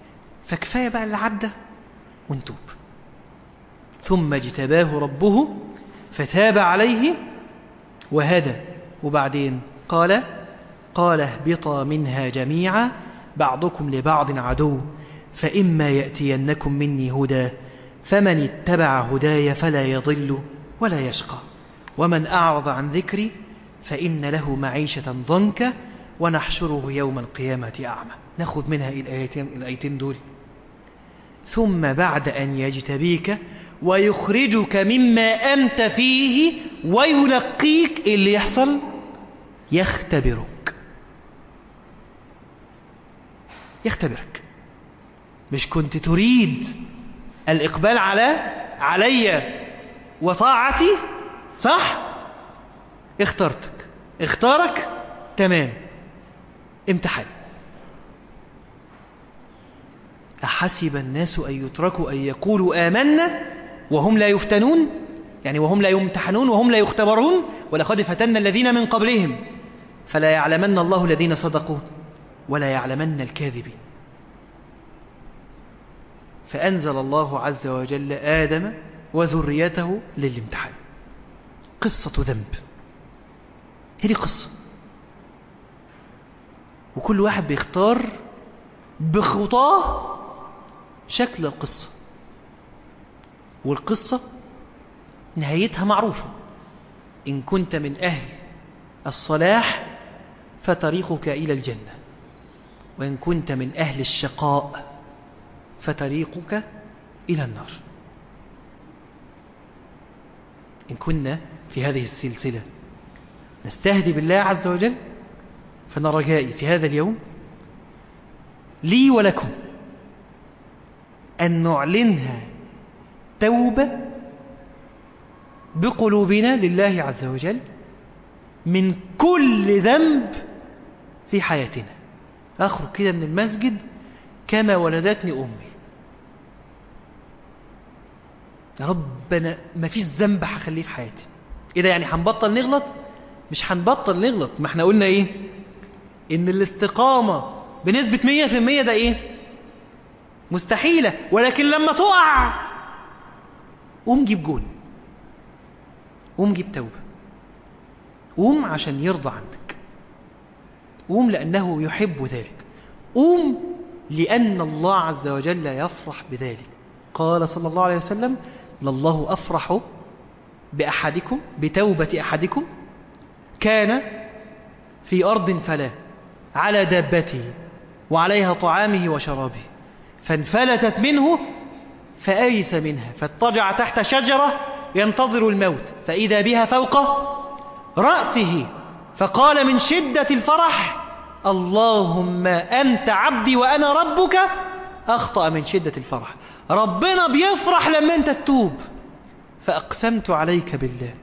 فكفاية بقى اللي عدى ونتوب. ثم اجتباه ربه فتاب عليه وهدى. وبعدين قال قال اهبطا منها جميعا بعضكم لبعض عدو فإما يأتينكم مني هدى فمن اتبع هداي فلا يضل ولا يشقى ومن أعرض عن ذكري فإن له معيشة ضنكا ونحشره يوم القيامة أعمى. ناخذ منها الآيتين, الآيتين دول. ثم بعد أن يجتبيك ويخرجك مما أنت فيه ويلقيك اللي يحصل يختبرك. يختبرك. مش كنت تريد الإقبال على علي وطاعتي صح؟ اخترتك اختارك تمام. امتحان. أحسب الناس أن يتركوا أن يقولوا آمنا وهم لا يفتنون، يعني وهم لا يمتحنون وهم لا يختبرون، ولقد فتنا الذين من قبلهم فلا يعلمن الله الذين صدقوا ولا يعلمن الكاذبين. فأنزل الله عز وجل آدم وذريته للامتحان. قصة ذنب، هذه قصة، وكل واحد بيختار بخطاه شكل القصة، والقصة نهايتها معروفة. إن كنت من أهل الصلاح فطريقك إلى الجنة، وإن كنت من أهل الشقاء فطريقك إلى النار. إن كنا في هذه السلسلة نستهدي بالله عز وجل، فأنا رجائي في هذا اليوم لي ولكم أن نعلنها توبة بقلوبنا لله عز وجل من كل ذنب في حياتنا. أخرج كده من المسجد كما ولدتني أمي، يا رب أنا ما فيش ذنب هخليه في حياتي. إيه ده يعني هنبطل نغلط؟ مش هنبطل نغلط، ما احنا قلنا إيه؟ إن الاستقامة بنسبة مية في المية ده إيه؟ مستحيلة، ولكن لما تقع قوم جيب جول، قوم جيب توبة، قوم عشان يرضى عنك، قوم لأنه يحب ذلك، قوم لأن الله عز وجل يفرح بذلك. قال صلى الله عليه وسلم: لله أفرح بأحدكم بتوبة أحدكم كان في أرض فلا على دابته وعليها طعامه وشرابه فانفلتت منه فأيس منها فاضطجع تحت شجرة ينتظر الموت فإذا بها فوق رأسه فقال من شدة الفرح: اللهم أنت عبدي وأنا ربك. أخطأ من شدة الفرح. ربنا بيفرح لما أنت تتوب، فأقسمت عليك بالله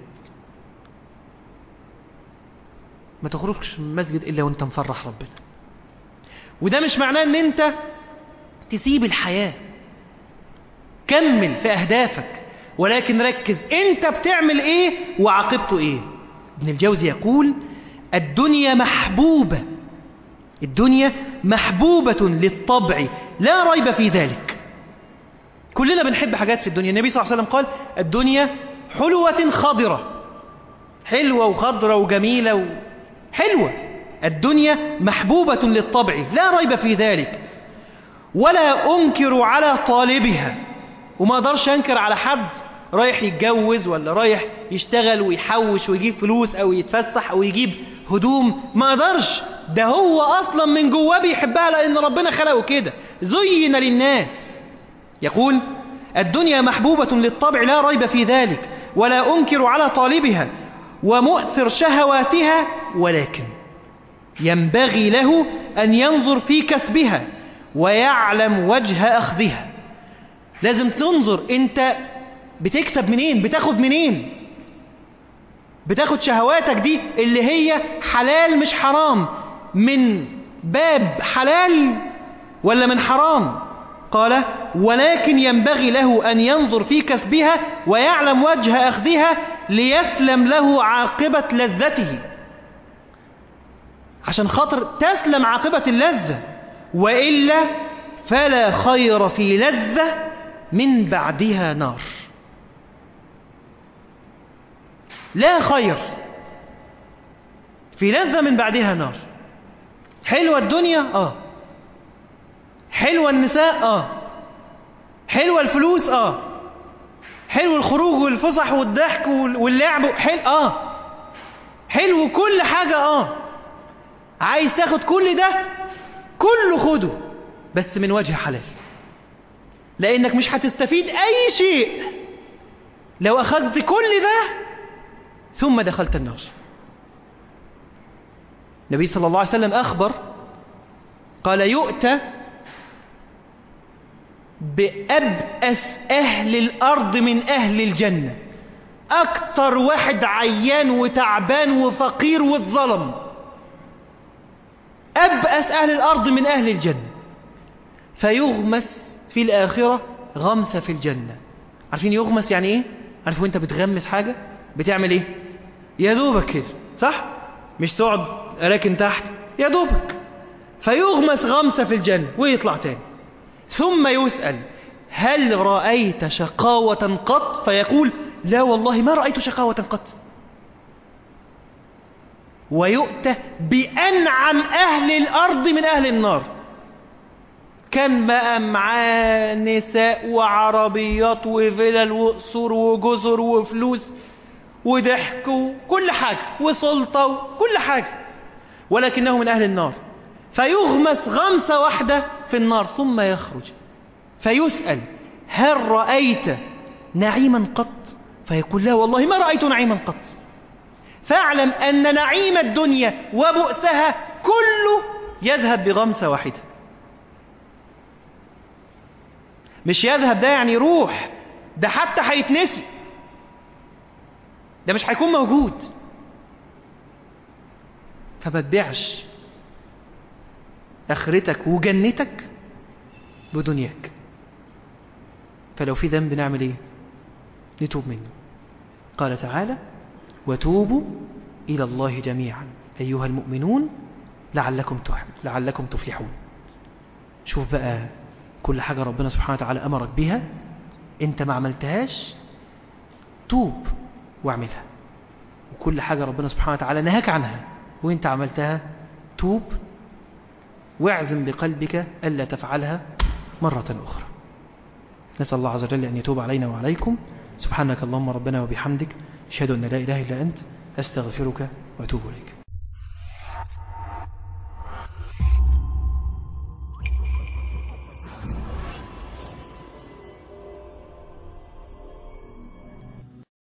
ما تخرجش من المسجد إلا وأنت مفرح ربنا. وده مش معناه أن أنت تسيب الحياة، كمل في أهدافك، ولكن ركز أنت بتعمل إيه وعاقبته إيه. ابن الجوزي يقول: الدنيا محبوبة، الدنيا محبوبة للطبع لا ريب في ذلك. كلنا بنحب حاجات في الدنيا. النبي صلى الله عليه وسلم قال: الدنيا حلوة خضرة، حلوة وخضرة وجميلة وحلوة. الدنيا محبوبة للطبع لا ريب في ذلك، ولا أنكر على طالبها. وما أقدرش أنكر على حد رايح يتجوز ولا رايح يشتغل ويحوش ويجيب فلوس أو يتفسح أو يجيب هدوم، ما أقدرش. ده هو أصلا من جواه بيحبها لأن ربنا خلقه كده، زين للناس. يقول: الدنيا محبوبة للطبع لا ريب في ذلك، ولا أنكر على طالبها ومؤثر شهواتها، ولكن ينبغي له أن ينظر في كسبها ويعلم وجه أخذها. لازم تنظر أنت بتكسب منين، بتاخد منين، بتاخد شهواتك دي اللي هي حلال مش حرام من باب حلال ولا من حرام. قال: ولكن ينبغي له أن ينظر في كسبها ويعلم وجه أخذها ليسلم له عاقبة لذته، عشان خاطر تسلم عاقبة اللذة، وإلا فلا خير في لذة من بعدها نار. لا خير في لذة من بعدها نار. حلوة الدنيا اه، حلوة النساء اه، حلوة الفلوس اه، حلو الخروج والفسح والضحك واللعب حلو اه، حلو كل حاجة اه. عايز تاخد كل ده كله خده، بس من وجه حلال، لانك مش هتستفيد اي شيء لو اخذت كل ده ثم دخلت النار. النبي صلى الله عليه وسلم اخبر قال يؤتى بأبأس أهل الأرض من أهل الجنة، أكتر واحد عيان وتعبان وفقير واتظلم، أبأس أهل الأرض من أهل الجنة، فيغمس في الآخرة غمسة في الجنة. عارفين يغمس يعني إيه؟ عارفين أنت بتغمس حاجة بتعمل إيه؟ يا دوبك كده صح؟ مش تقعد راكن تحت، يا دوبك. فيغمس غمسة في الجنة ويطلع تاني، ثم يسأل هل رأيت شقاوة قط؟ فيقول لا والله ما رأيت شقاوة قط. ويؤتى بأنعم أهل الأرض من أهل النار، كان بقى معاه نساء وعربيات وفلل وقصور وجزر وفلوس وضحك وكل حاجة وسلطة وكل حاجة، ولكنه من أهل النار. فيغمس غمسة واحدة في النار ثم يخرج، فيسأل هل رأيت نعيما قط؟ فيقول لا والله ما رأيت نعيما قط. فاعلم أن نعيم الدنيا وبؤسها كله يذهب بغمسة واحدة. مش يذهب ده يعني يروح، ده حتى هيتنسي، ده مش هيكون موجود. فما تبيعش آخرتك وجنتك بدنياك. فلو في ذنب نعمل ايه؟ نتوب منه. قال تعالى وتوبوا إلى الله جميعا أيها المؤمنون لعلكم تفلحون لعلكم تفلحون. شوف بقى كل حاجة ربنا سبحانه وتعالى أمرك بها أنت ما عملتهاش، توب واعملها. وكل حاجة ربنا سبحانه وتعالى نهاك عنها وأنت عملتها، توب واعزم بقلبك ألا تفعلها مرة أخرى. نسأل الله عز وجل أن يتوب علينا وعليكم. سبحانك اللهم ربنا وبحمدك، أشهد أن لا إله إلا أنت، أستغفرك وأتوب إليك.